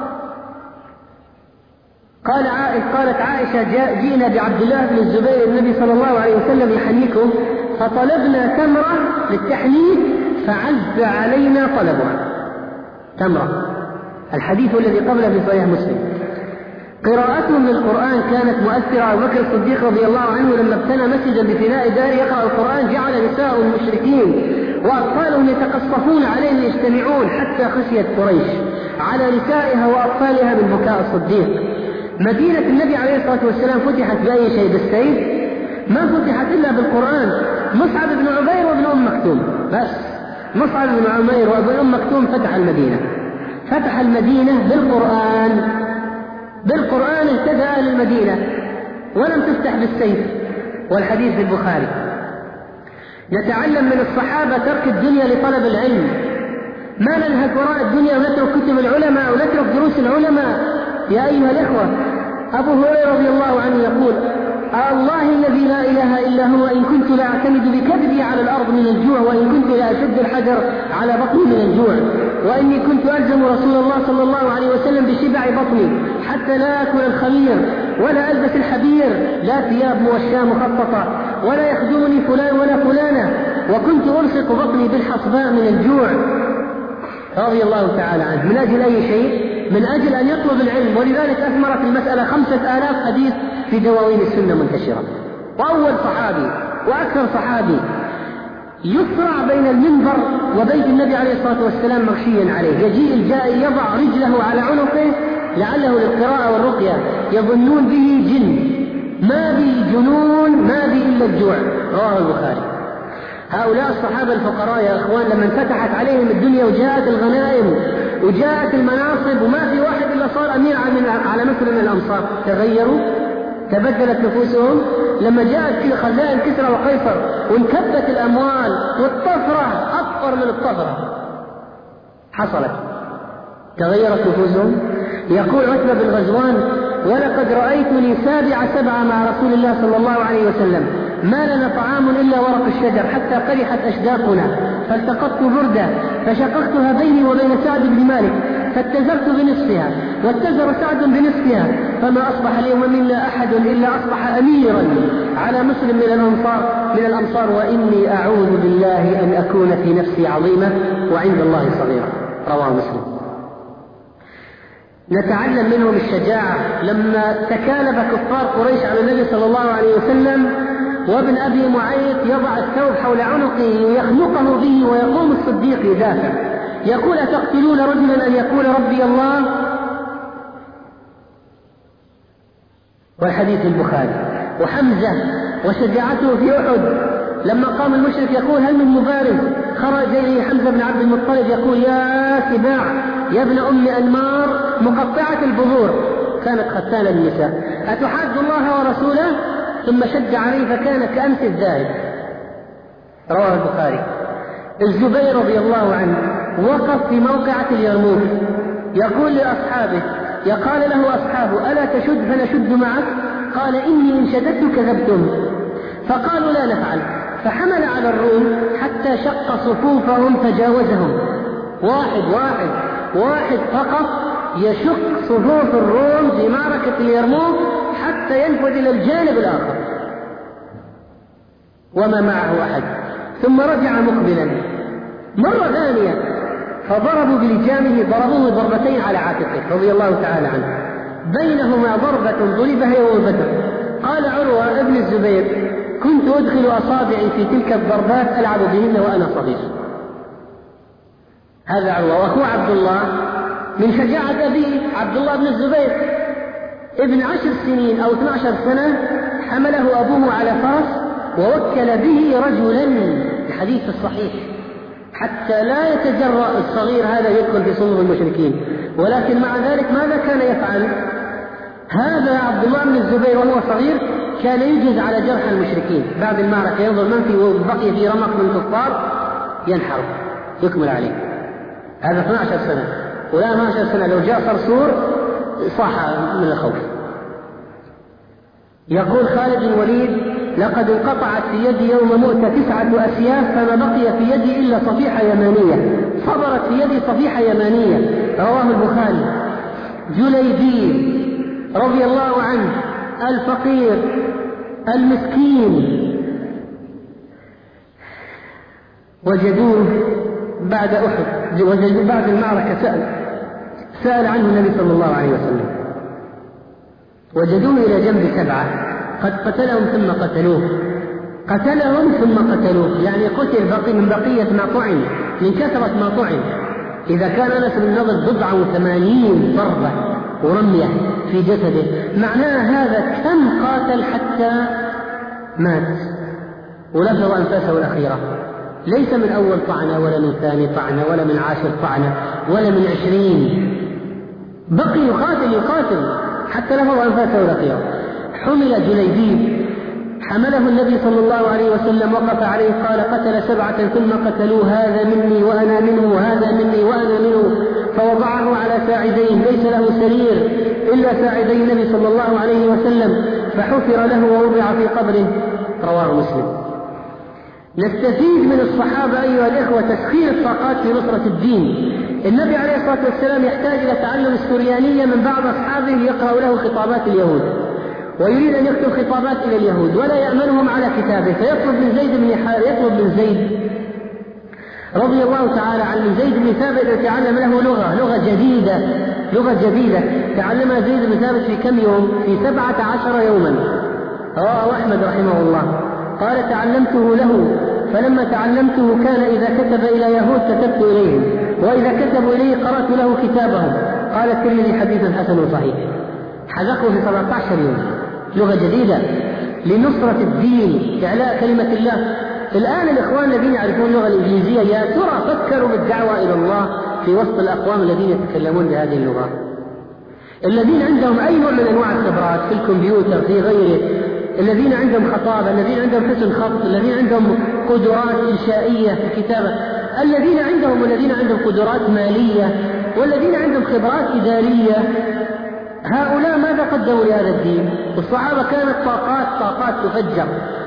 [SPEAKER 2] قالت عائشة: جئنا بعبد الله بن الزبير النبي صلى الله عليه وسلم يحنيكم، فطلبنا تمرة للتحنيك فعز علينا طلبها. تمرة. الحديث الذي قبله في صحيح مسلم. قراءتهم للقرآن كانت مؤثرة. أبو بكر الصديق رضي الله عنه لما ابتنى مسجدا بفناء دار يقرأ القرآن جعل نساء المشركين وأطفالهم يتقصفون عليه ليجتمعون حتى خشيت قريش على نسائها وأطفالها من بكاء الصديق. مدينة النبي عليه الصلاة والسلام فتحت بأي شيء؟ بالسيف؟ ما فتحت إلا بالقرآن. مصعب بن عمير وابن أم مكتوم، بس مصعب بن عمير وابن أم مكتوم فتح المدينة بالقرآن اهتدى أهل المدينة، ولم تفتح بالسيف. والحديث في البخاري. نتعلم من الصحابة ترك الدنيا لطلب العلم، ما ننهك وراء الدنيا ونترك كتب العلماء ونترك دروس العلماء. يا أيها الإخوة، أبو هريرة رضي الله عنه يقول: الله الذي لا إله إلا هو إن كنت لأعتمد بكبدي على الأرض من الجوع، وإن كنت لأشد الحجر على بطني من الجوع، وإني كنت ألزم رسول الله صلى الله عليه وسلم بشبع بطني حتى لا أكل الخمير ولا ألبس الحبير، لا ثياب موشاة مخططة ولا يخدمني فلان ولا فلانة، وكنت ألصق بطني بالحصباء من الجوع. رضي الله تعالى عنه. من أجل أي شيء؟ من أجل أن يطلب العلم. ولذلك أثمرت المسألة 5000 حديث في دواوين السنة منتشرة. وأول صحابي وأكثر صحابي يصرع بين المنبر وبيت النبي عليه الصلاة والسلام مغشيا عليه، يجيء الجائي يضع رجله على عنقه لعله للقراءة والرقية، يظنون به جن، ما بي جنون، ما بي إلا الجوع. رواه البخاري. هؤلاء الصحابة الفقراء يا أخوان لما انفتحت عليهم الدنيا وجاءت الغنائم وجاءت المناصب وما في واحد إلا صار أمير على مصر من الأمصار، تغيروا، تبدلت نفوسهم. لما جاءت في خزائن كسرى وقيصر وانكبت الأموال والطفرة أكبر من الطفرة حصلت، تغيرت نفوسهم. يقول عتبة بن غزوان: ولقد رأيتني 7 مع رسول الله صلى الله عليه وسلم، ما لنا طعام إلا ورق الشجر حتى قرحت أشداقنا، فالتقطت بردة فشققتها بيني وبين سعد بن مالك فاتزرت بنصفها واتزر سعد بنصفها، فما أصبح اليوم منا أحد إلا أصبح أميرا على مسلم من الأمصار، وإني أعوذ بالله أن أكون في نفسي عظيمة وعند الله صغيرة. رواه مسلم. نتعلم منهم الشجاعة لما تكالب كفار قريش على النبي صلى الله عليه وسلم، وابن أبي معيط يضع الثوب حول عنقه ويخنقه به، ويقوم الصديق يدافع يقول: أتقتلون رجلا أن يقول ربي الله؟ والحديث البخاري. وحمزة وشجاعته في أحد لما قام المشرك يقول: هل من مبارز؟ خرج إليه حمزة بن عبد المطلب يقول: يا سباع يا ابن أم أنمار مقطعة البذور، كانت ختانة النساء، أتحاد الله ورسوله؟ ثم شد عليه فكان كأمس الذاهب. رواه البخاري. الزبير رضي الله عنه وقف في موقعة اليرموك يقول لأصحابه، قال له أصحابه: ألا تشد فنشد معك؟ قال: إني إن شددت كذبتم. فقالوا: لا نفعل. فحمل على الروم حتى شق صفوفهم فجاوزهم، واحد فقط يشق صفوف الروم في معركة اليرموك حتى ينفذ إلى الجانب الآخر وما معه أحد، ثم رجع مقبلا مرة ثانية فضربوا بلجامه، ضربوه ضربتين على عاتقه رضي الله تعالى عنه، بينهما ضربة ضربها يوم بدر. قال عروة ابن الزبير: كنت أدخل أصابعي في تلك الضربات ألعب بهن وأنا صغير. هذا عروة. وأخوه عبد الله من شجاعة أبيه عبد الله بن الزبير ابن 10 سنين أو 12 سنة حمله أبوه على فرس ووكل به رجلا، الحديث الصحيح، حتى لا يتجرأ الصغير هذا يدخل في صنف المشركين. ولكن مع ذلك ماذا كان يفعل؟ هذا عبد الله بن الزبير وهو صغير كان يجهز على جرح المشركين بعد المعركة، ينظر من في بقي في رمق من الكفار ينحر يكمل عليه. هذا 12 سنة، ولا 12 سنة لو جاء صرصور صاح من الخوف. يقول خالد بن الوليد: لقد انقطعت في يدي يوم مؤتة 9 أسياف فما بقي في يدي إلا صفيحة يمانية، صبرت في يدي صفيحة يمانية. رواه البخاري. جليبيب رضي الله عنه الفقير المسكين وجدوه بعد أحد، وجدوه بعد المعركة سأل عنه النبي صلى الله عليه وسلم. وجدوه إلى جنب 7 قد قتلهم ثم قتلوه، يعني قتل بقي من بقية ما طعم، من كثرة ما طعم. إذا كان أنس بن النضر 87 ضربة ورمية في جسده، معناه هذا كم قاتل حتى مات ولفظ أنفاسه الأخيرة، ليس من أول طعنة ولا من ثاني طعنة ولا من 10 طعنة ولا من 20، بقي يقاتل حتى لفظ أنفاسه الأخيرة. حمل جليبيب، حمله النبي صلى الله عليه وسلم، وقف عليه قال: قتل 7 ثم قتلوه، هذا مني وأنا منه، هذا مني وأنا منه. فوضعه على ساعدين، ليس له سرير إلا ساعدي النبي صلى الله عليه وسلم، فحفر له ووضع في قبره. رواه مسلم. نستفيد من الصحابة أيها الإخوة تسخير الطاقات في نصرة الدين. النبي عليه الصلاة والسلام يحتاج إلى تعلم السريانية من بعض أصحابه يقرأ له خطابات اليهود، ويريد أن يكتب خطابات إلى اليهود ولا يأمنهم على كتابه، فيطلب من زيد رضي الله تعالى عن زيد بن ثابت أن يتعلم له لغة جديدة تعلمها زيد بن ثابت في كم يوم؟ في 17 يوما. رواه أحمد رحمه الله قال: تعلمته له، فلما تعلمته كان إذا كتب إلى يهود كتبت إليهم، وإذا كتبوا إليه قرأت له كتابهم. قال الترمذي: حديث حسن صحيح. حذقه في 17 يوم. لغة جديدة لنصرة الدين، إعلاء كلمة الله. الآن الإخوان الذين يعرفون اللغة الإنجليزية يا ترى فكروا بالدعوة إلى الله في وسط الأقوام الذين يتكلمون بهذه اللغة، الذين عندهم أي نوع من أنواع الخبرات في الكمبيوتر في غيره، الذين عندهم خطابة، الذين عندهم حسن خط، الذين عندهم قدرات إنشائية في الكتابة، الذين عندهم قدرات مالية، والذين عندهم خبرات إدارية. هؤلاء ماذا قدموا لهذا الدين؟ والصحابة كانت طاقات تفجر.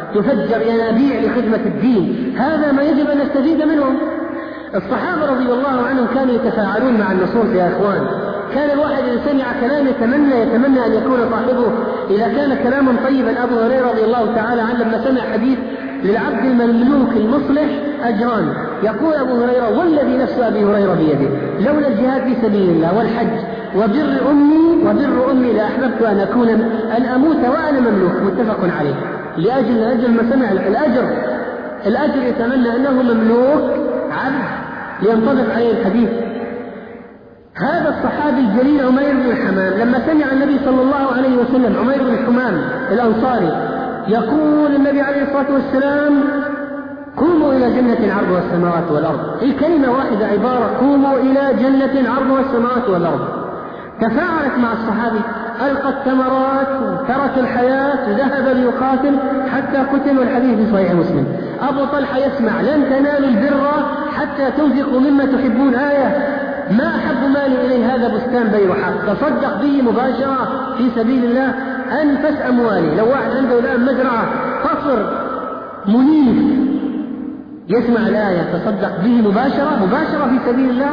[SPEAKER 2] تفجر ينابيع لخدمة الدين. هذا ما يجب أن نستفيد منهم. الصحابة رضي الله عنهم كانوا يتفاعلون مع النصوص يا إخوان. كان الواحد إذا سمع كلام يتمنى أن يكون صاحبه إذا كان كلاما طيبا. أبو هريرة رضي الله تعالى عنه لما سمع حديث للعبد المملوك المصلح أجران، يقول أبو هريرة: والذي نفس أبي هريرة بيده لولا الجهاد في سبيل الله والحج وبر أمي لأحببت أن أموت وأنا مملوك. متفق عليه. لأجل ما سمع الأجر يتمنى أنه مملوك عبد لينطبق عليه الحديث. هذا الصحابي الجليل عمير بن الحمام لما سمع النبي صلى الله عليه وسلم، عمير بن الحمام الأنصاري، يقول النبي عليه الصلاة والسلام: قوموا إلى جنة عرضها السماوات والأرض. هي كلمة واحدة، عبارة: قوموا إلى جنة عرضها السماوات والأرض. تفاعلت مع الصحابي، ألقى الثمرات، ترك الحياة، ذهب ليقاتل حتى قتل. والحديث في صحيح مسلم. أبو طلحة يسمع: لن تنالوا البر حتى تنفقوا مما تحبون. آية: ما أحب مالي إليه هذا بستان بيرحاء، تصدق به مباشرة في سبيل الله، أنفس أموالي. لو واحد عنده الآن مزرعة قصر منيف يسمع الآية تصدق به مباشرة في سبيل الله.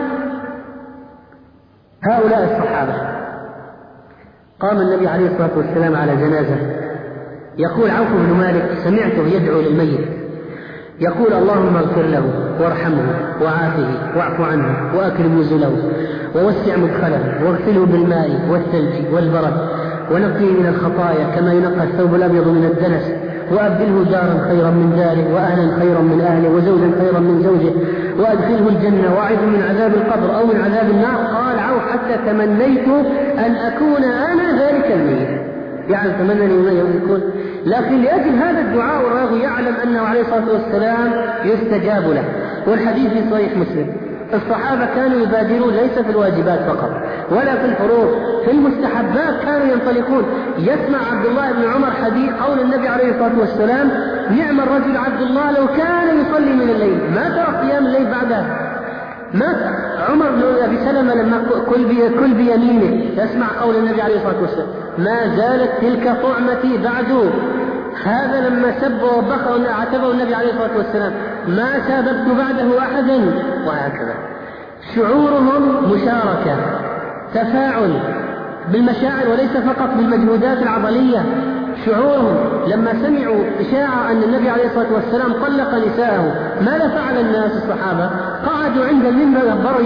[SPEAKER 2] هؤلاء الصحابة. قام النبي عليه الصلاة والسلام على جنازة، يقول عوف بن مالك: سمعته يدعو للميت يقول: اللهم اغفر له وارحمه وعافه واعف عنه وأكرم نزله ووسع مدخله واغسله بالماء والثلج والبرد ونقيه من الخطايا كما ينقى الثوب الأبيض من الدنس، وأبدله دارا خيرا من داره وأهلا خيرا من أهله وزوجا خيرا من زوجه وأدخله الجنة وأعذه من عذاب القبر أو من عذاب النار. قال عوف: حتى تمنيت أن أكون أنا ذلك الميت. يعني تمنى أن يكون، لكن لأجل هذا الدعاء الراغي يعلم أنه عليه الصلاة والسلام يستجاب له. والحديث في صحيح مسلم. الصحابة كانوا يبادرون ليس في الواجبات فقط ولا في الفروض، في المستحبات كانوا ينطلقون. يسمع عبد الله بن عمر حديث قول النبي عليه الصلاة والسلام: نعم الرجل عبد الله لو كان يصلي من الليل ما ترك قيام الليل بعدها. مات عمر بن أبي سلمة لما كل بيمينه يسمع قول النبي عليه الصلاة والسلام: ما زالت تلك طعمتي بعد. هذا لما سب وبخ وعاتبه النبي عليه الصلاة والسلام: ما ساببت بعده أحدا. وهكذا شعورهم مشاركة، تفاعل بالمشاعر وليس فقط بالمجهودات العضلية. شعورهم لما سمعوا إشاعة أن النبي عليه الصلاة والسلام طلق نساءه، ماذا فعل الناس الصحابة؟ قعدوا عند المنبر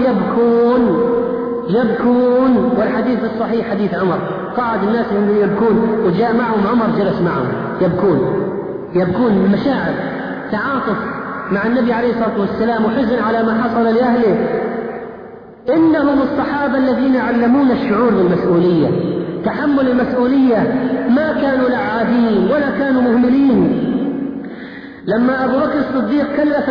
[SPEAKER 2] يبكون. والحديث الصحيح حديث عمر، قعد الناس يبكون وجاء معهم عمر جلس معهم يبكون مشاعر تعاطف مع النبي عليه الصلاة والسلام وحزن على ما حصل لأهله. إنهم الصحابة الذين علمون الشعور بالمسؤولية، تحمل المسؤولية، ما كانوا لعابين ولا كانوا مهملين. لما أبو بكر الصديق كلف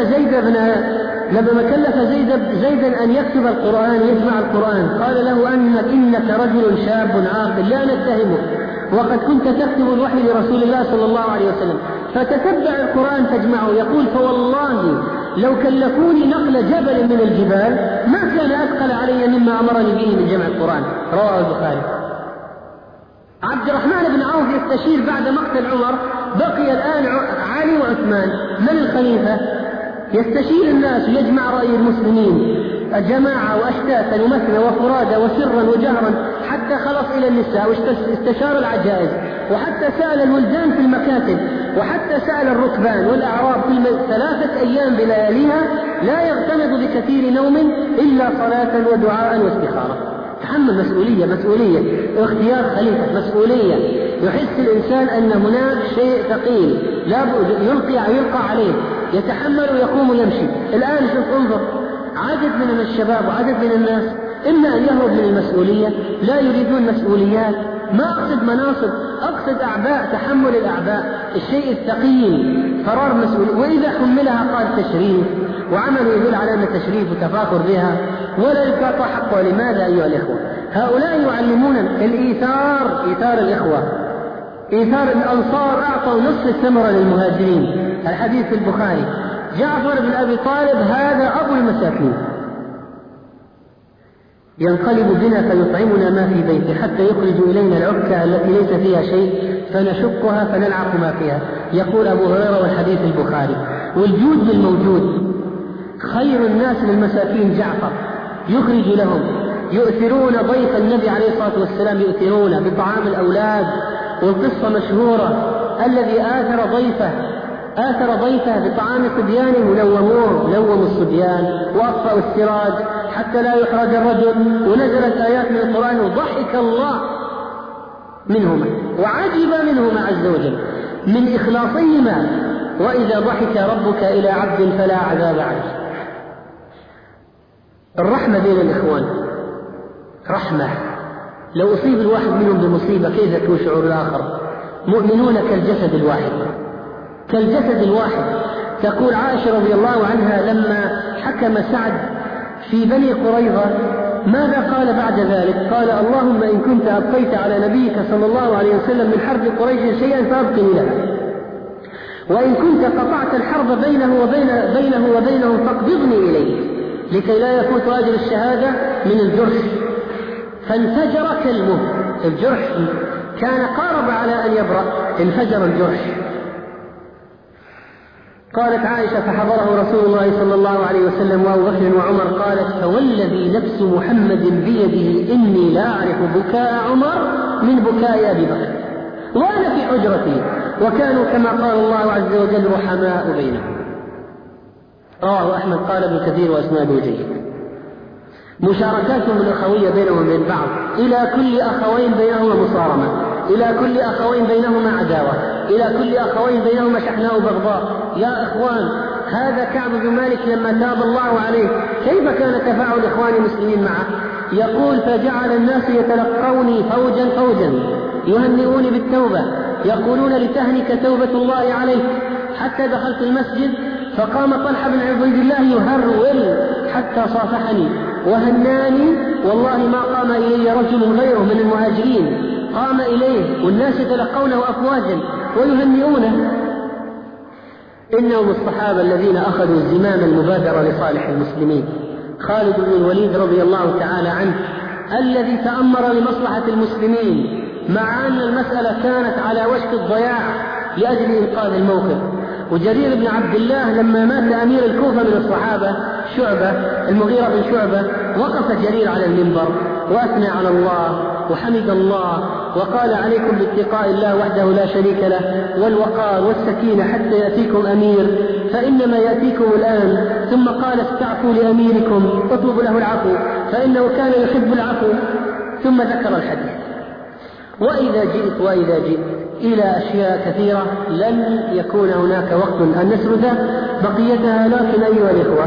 [SPEAKER 2] زيدا أن يكتب القرآن يجمع القرآن، قال له: إنك رجل شاب عاقل لا نتهمك، وقد كنت تكتب الوحي لرسول الله صلى الله عليه وسلم، فتتبع القرآن تجمعه. يقول: فوالله لو كلفوني نقل جبل من الجبال ما كان أثقل علي مما أمرني به من جمع القرآن. رواه البخاري. عبد الرحمن بن عوف يستشير بعد مقتل عمر، بقي الآن علي وعثمان، من الخليفة؟ يستشير الناس ويجمع رأي المسلمين جماعة وأشتاتا ومثنى وفرادى وسرا وجهرا حتى خلص إلى النساء، واستشار العجائز، وحتى سأل الولدان في المكاتب، وحتى سأل الركبان والأعراب في 3 أيام بلياليها لا يغتمض بكثير نوم إلا صلاة ودعاء واستخارة. تحمل مسؤولية، اختيار خليفة مسؤولية. يحس الإنسان أن هناك شيء ثقيل لا يلقى عليه، يتحمل ويقوم ويمشي. الآن انظر عدد من الشباب وعدد من الناس إما أن يهرب من المسؤولية، لا يريدون مسؤوليات. ما أقصد مناصب، أقصد أعباء، تحمل الأعباء، الشيء الثقيل، قرار مسؤولية. وإذا حملها قال تشريف، وعمله يدل على أن التشريف وتفاخر بها ولا يكافئ حقه. لماذا أيها الإخوة؟ هؤلاء يعلمون الإيثار، إيثار الإخوة، إيثار الأنصار. أعطوا نصف الثمرة للمهاجرين. الحديث في البخاري. جعفر بن أبي طالب هذا أبو المساكين، ينقلب بنا فيطعمنا ما في بيته حتى يخرج إلينا العكة التي ليس فيها شيء فنشقها فنلعق ما فيها، يقول أبو هريرة والحديث البخاري: والجود بالموجود. خير الناس للمساكين جعفر، يخرج لهم، يؤثرون ضيف النبي عليه الصلاة والسلام، يؤثرون بطعام الأولاد. والقصة مشهورة: الذي آثر ضيفه بطعام صبيانه لوموا الصبيان وأطفأوا السراج حتى لا يحرج الرجل. ونزلت آيات من القرآن وضحك الله منهما وعجب منهما عز وجل من إخلاصهما: وإذا ضحك ربك إلى عبد فلا عذاب عليه. الرحمة بين الإخوان رحمة. لو أصيب الواحد منهم بمصيبة كيف يكون شعور الآخر؟ مؤمنون كالجسد الواحد. تقول عائشة رضي الله عنها: لما حكم سعد في بني قريظة ماذا قال بعد ذلك؟ قال: اللهم إن كنت أبقيت على نبيك صلى الله عليه وسلم من حرب قريش شيئا فأبقني لها، وإن كنت قطعت الحرب بينه وبينهم فاقبضني إليه لكي لا يفوت أجر الشهادة من الجرح. فانفجر كلمه. الجرح كان قارب على أن يبرأ، انفجر الجرح. قالت عائشة: فحضره رسول الله صلى الله عليه وسلم وأبو بكر وعمر. قالت: فوالذي نفس محمد بيده إني لا أعرف بكاء عمر من بكاء أبي بكر وأنا في حجرتي، وكانوا كما قال الله عز وجل رحماء بينهم. رواه أحمد. قال ابن كثير وإسناده جيد. مشاركاتهم الأخوية بينهم وبين بعض: إلى كل أخوين بينهما مصارمة، إلى كل أخوين بينهما عداوة، إلى كل أخوين بينهما شحناء وبغضاء. يا إخوان، هذا كعب بن مالك لما تاب الله عليه كيف كان تفاعل إخوان المسلمين معه؟ يقول: فجعل الناس يتلقوني فوجا يهنئوني بالتوبة، يقولون لتهنك توبة الله عليك، حتى دخلت المسجد فقام طلحة بن عبيد الله يهرول حتى صافحني وهناني، والله ما قام إلي رجل غيره من المهاجرين، قام إليه والناس يتلقونه أفواجا ويهنئونه. إنهم الصحابة الذين أخذوا زمام المبادرة لصالح المسلمين. خالد بن الوليد رضي الله تعالى عنه الذي تأمر لمصلحة المسلمين مع أن المسألة كانت على وشك الضياع لأجل إنقاذ الموقف. وجرير بن عبد الله لما مات أمير الكوفة من الصحابة شعبة، المغيرة بن شعبة، وقف جرير على المنبر وأثنى على الله وحمد الله وقال: عليكم باتقاء الله وحده لا شريك له والوقار والسكينة حتى يأتيكم أمير، فإنما يأتيكم الآن. ثم قال: استعفوا لأميركم، اطلبوا له العفو فإنه كان يحب العفو. ثم ذكر الحديث. وإذا جئت إلى أشياء كثيرة لن يكون هناك وقت أن نسرد بقيتها، لكن أيها الإخوة،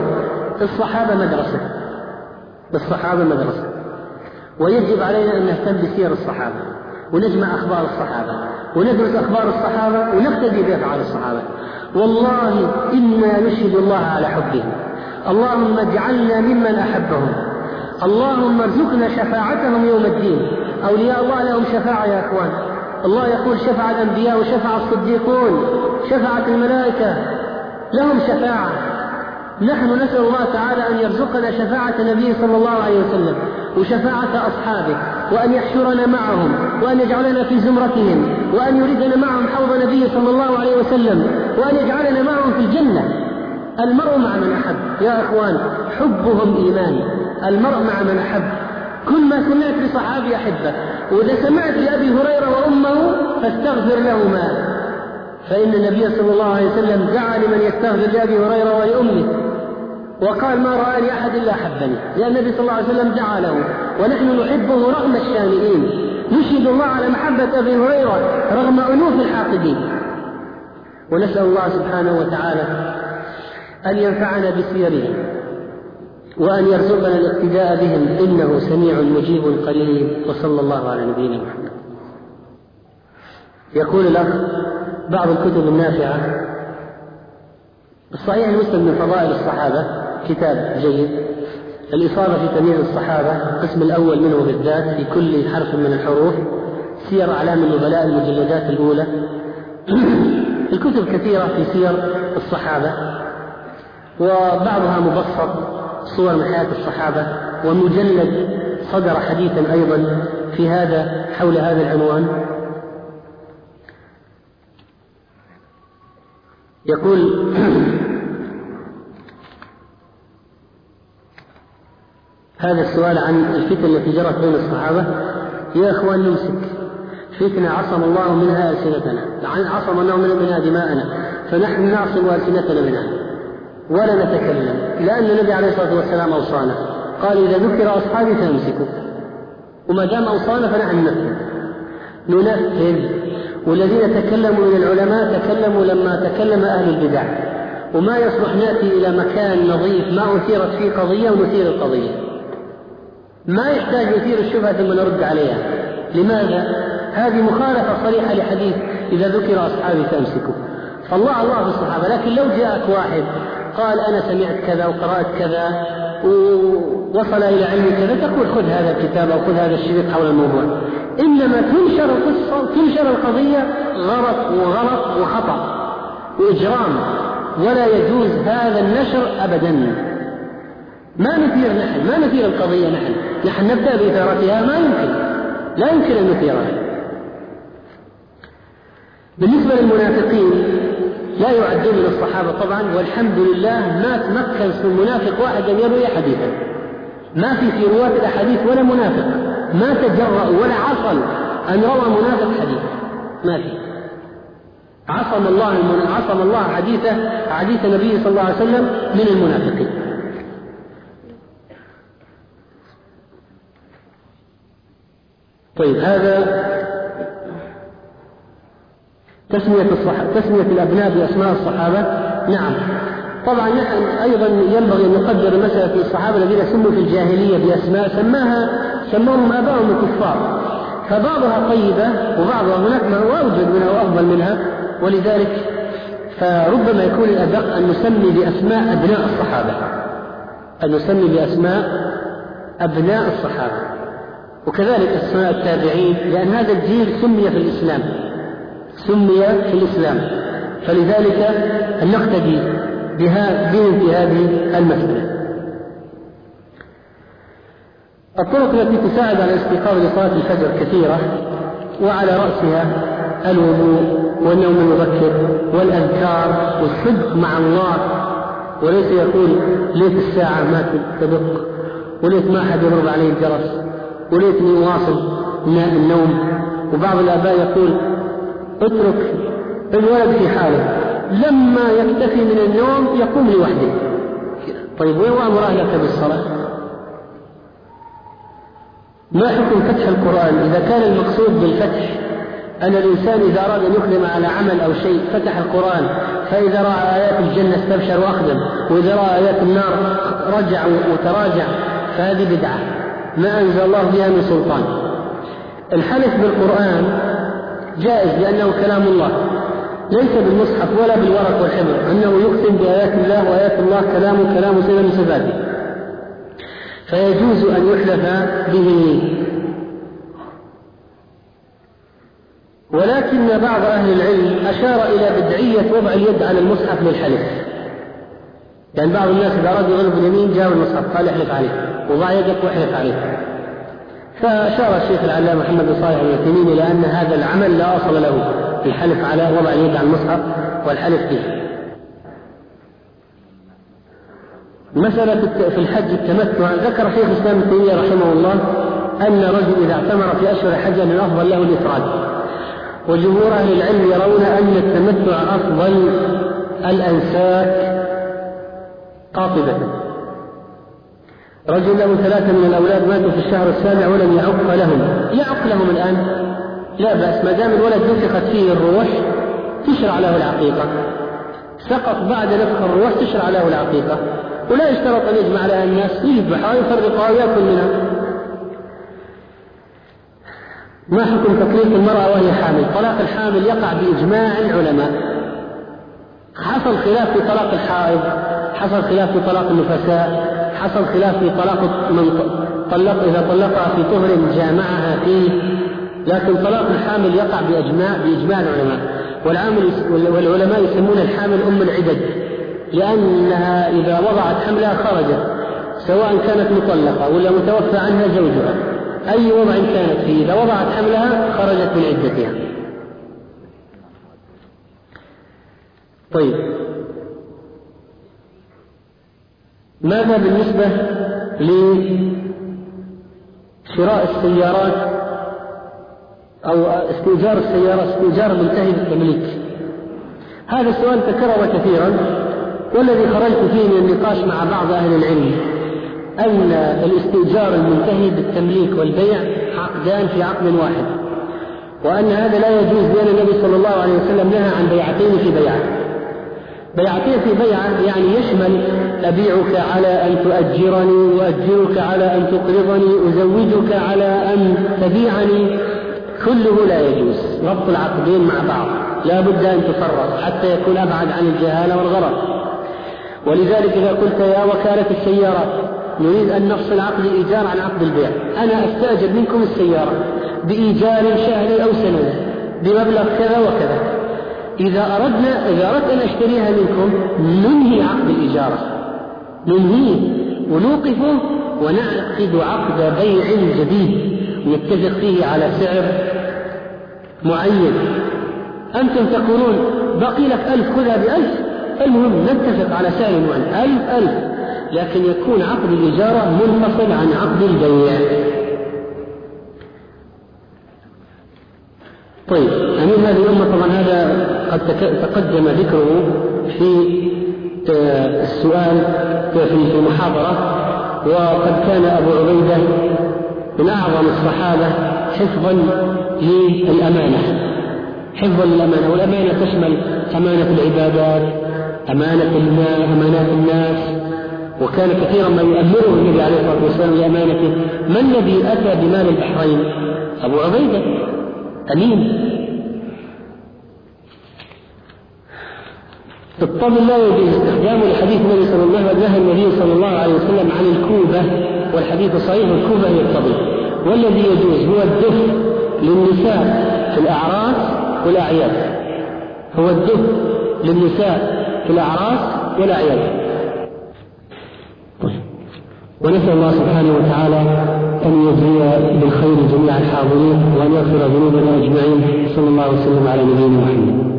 [SPEAKER 2] الصحابة مدرسة، ويجب علينا أن نهتم بسير الصحابة ونجمع أخبار الصحابة وندرس أخبار الصحابة ونقتدي بأفعال الصحابة. والله إنا نشهد الله على حبهم. اللهم اجعلنا ممن أحبهم، اللهم ارزقنا شفاعتهم يوم الدين. أولياء الله لهم شفاعة يا أخوان. الله يقول: شفع الأنبياء وشفع الصديقون، شفعت الملائكة، لهم شفاعة. نحن نسأل الله تعالى أن يرزقنا شفاعة النبي صلى الله عليه وسلم وشفاعة أصحابه، وأن يحشرنا معهم، وأن يجعلنا في زمرتهم، وأن يردنا معهم حوض النبي صلى الله عليه وسلم، وأن يجعلنا معهم في الجنة. المرء مع من أحب يا أخوان، حبهم إيمان. المرء مع من أحب. كل ما سمعت لصحابي أحبه، وإذا سمعت لأبي هريرة وأمه فاستغفر لهما، فإن النبي صلى الله عليه وسلم دعا لمن يستغفر لأبي هريرة ولأمه وقال: ما رآني أحد إلا أحبني، لأن النبي صلى الله عليه وسلم دعا له، ونحن نحبه رغم الشانئين. نشهد الله على محبة أبي هريرة رغم أنوف الحاقدين. ونسأل الله سبحانه وتعالى أن ينفعنا بسيرهم وأن يرزقنا الاقتداء بهم، إنه سميع مجيب قريب. وصلى الله على نبينا محمد. يقول الأخ: بعض الكتب النافعة: الصحيح المسلم من فضائل الصحابة كتاب جيد، الإصابة في تمييز الصحابة القسم الأول منه بالذات في كل حرف من الحروف، سير أعلام النبلاء المجلدات الأولى. الكتب كثيرة في سير الصحابة، وبعضها مبسط صور من حياة الصحابة، ومجلد صدر حديثا أيضا في هذا حول هذا العنوان. يقول هذا السؤال عن الفتن التي جرت بين الصحابة. يا أخوان نمسك فتنة عصم الله منها ألسنتنا، عصم الله منها دماءنا، فنحن نعصم ألسنتنا منها ولا نتكلم، لأن النبي عليه الصلاة والسلام أوصانا قال إذا ذكر أصحابي فامسكوا، وما دام أوصانا فنحن ننفذ. والذين تكلموا من العلماء تكلموا لما تكلم أهل البدع، وما يصلح نأتي إلى مكان نظيف ما أثيرت فيه قضية ونثير القضية، ما يحتاج نثير الشبهة ثم نرد عليها. لماذا؟ هذه مخالفة صريحة لحديث إذا ذكر أصحابي فامسكوا. فالله في الصحابة، لكن لو جاءك واحد قال أنا سمعت كذا وقرأت كذا ووصل إلى علم كذا، تقول خذ هذا الكتاب أو خذ هذا الشريط حول الموضوع. إنما تنشر القصة وتنشر القضية غلط وخطأ وإجرام، ولا يجوز هذا النشر أبدا. ما نثير القضية، نحن نبدأ بإثارتها، لا يمكن أن نثيرها. بالنسبة للمنافقين لا يعدون من الصحابة طبعا، والحمد لله ما تمكن من منافق واحد أن يروي حديثا، ما في رواة الأحاديث ولا منافق ما تجرأ ولا عصل أن روى منافق حديث، ما في. عصم الله حديث النبي صلى الله عليه وسلم من المنافقين. طيب، هذا تسمية الأبناء بأسماء الصحابة. نعم طبعا، نحن أيضا ينبغي أن نقدر مسألة الصحابة الذين سموا في الجاهلية بأسماء سموهم آباؤهم الكفار، فبعضها طيبة وبعضها هناك ما أوجد منها وأفضل منها، ولذلك فربما يكون الأدق أن نسمي بأسماء أبناء الصحابة، وكذلك أسماء التابعين، لأن هذا الجيل سمي في الإسلام، فلذلك أن نقتدي بهم في هذه المسألة. الطرق التي تساعد على الاستيقاظ لصلاة الفجر كثيرة، وعلى رأسها الوضوء والنوم المبكر والأذكار والصدق مع الله، وليس يقول ليت الساعة ما تدق، وليت ما أحد يضرب عليه الجرس، وليتني أواصل النوم. وبعض الآباء يقول اترك الولد في حاله، لما يكتفي من النوم يقوم لوحده. طيب، وين وأمر أهلك بالصلاة؟ ما حكم فتح القرآن إذا كان المقصود بالفتح أن الإنسان إذا أراد أن يقدم على عمل أو شيء فتح القرآن، فإذا رأى آيات الجنة استبشر وأقدم، وإذا رأى آيات النار رجع وتراجع، فهذه بدعة ما أنزل الله بها من سلطان. الحلف بالقرآن جائز لأنه كلام الله، ليس بالمصحف ولا بالورق والحبر، أنه يقسم بآيات الله، وآيات الله كلام صفة من صفاته، فيجوز أن يحلف به. ولكن بعض أهل العلم أشار إلى بدعية وضع اليد على المصحف للحلف، يعني بعض الناس إذا أراد يغلب اليمين جاء المصحف قال احلف عليه، وضع يدك واحلف عليه. فأشار الشيخ العلامة محمد بن صالح العثيمين إلى أن هذا العمل لا أصل له، الحلف على وضع اليد على المصحف والحلف به. مسألة في الحج التمتع، ذكر شيخ الإسلام ابن تيمية رحمه الله أن رجل إذا اعتمر في أشهر الحج أن الأفضل له الإفراد، وجمهور أهل العلم يرون أن التمتع أفضل الأنساك قاطبة. رجل له 3 من الأولاد ماتوا في الشهر السابع ولم يعق لهم الآن، لا بأس، ما دام الولد نفخت فيه الروح تشرع له العقيقة، سقط بعد نفخ الروح تشرع له العقيقة، ولا يشترط أن يجمع لها الناس، يذبحها ويفرقها ويأكل منها. ما حكم تطليق المرأة وهي حامل؟ طلاق الحامل يقع بإجماع العلماء، حصل خلاف في طلاق الحائض، حصل خلاف في طلاق النفساء، حصل خلاف في طلاق من إذا طلقها في طهر جامعها فيه، لكن طلاق الحامل يقع بإجماع العلماء. والعلماء يسمون الحامل أم العدد، لأنها إذا وضعت حملها خرجت، سواء كانت مطلقة ولا متوفى عنها زوجها، أي وضع كانت فيه إذا وضعت حملها خرجت من عدتها.
[SPEAKER 3] طيب، ماذا بالنسبة لشراء السيارات أو استئجار السيارة، استئجار منتهي بالتمليك؟ هذا السؤال تكرر كثيرا، والذي خرجت فيه من النقاش مع بعض أهل العلم أن الاستئجار المنتهي بالتمليك والبيع عقدان في عقد واحد، وأن هذا لا يجوز، لأن النبي صلى الله عليه وسلم نهى عن بيعتين في بيعة. بيعتين في بيعة يعني يشمل أبيعك على أن تؤجرني، وأجرك على أن تقرضني، أزوجك على أن تبيعني، كله لا يجوز. ربط العقدين مع بعض لا بد أن تفرق حتى يكون أبعد عن الجهالة والغرر. ولذلك إذا قلت يا وكالة السيارات نريد أن نفصل عقد الإيجار عن عقد البيع، أنا أستأجر منكم السيارة بإيجار شهري أو سنوي بمبلغ كذا وكذا، إذا أردت أن أشتريها منكم ننهي عقد الإجارة، ننهيه ونوقفه ونعقد عقد بيع جديد نتفق فيه على سعر معين. أنتم تقولون بقي لك 1000 خذها ب1000، المهم نتفق على سعر معين 1000، لكن يكون عقد الإجارة منفصل عن عقد البيع. طيب، أمين هذه الأمة طبعا هذا قد تقدم ذكره في السؤال في المحاضرة، وقد كان أبو عبيدة من أعظم الصحابة حفظا للأمانة، والأمانة تشمل أمانة العبادات، أمانات الناس، وكان كثيرا ما يؤمره النبي عليه الصلاة والسلام لأمانته. ما الذي أتى بمال البحرين؟ أبو عبيدة أمين. الطبل لا يجوز استخدامه لحديث النبي صلى الله عليه وسلم، نهى النبي صلى الله عليه وسلم عن الكوبة، والحديث الصحيح الكوبة هي الطبل. والذي يجوز هو الدف للنساء في الأعراس والأعياد، هو الدف للنساء في الأعراس والأعياد. ونسأل الله سبحانه وتعالى أن يجزي بالخير جميع الحاضرين، وأن يغفر ذنوبنا أجمعين. صلى الله وسلم على نبينا محمد.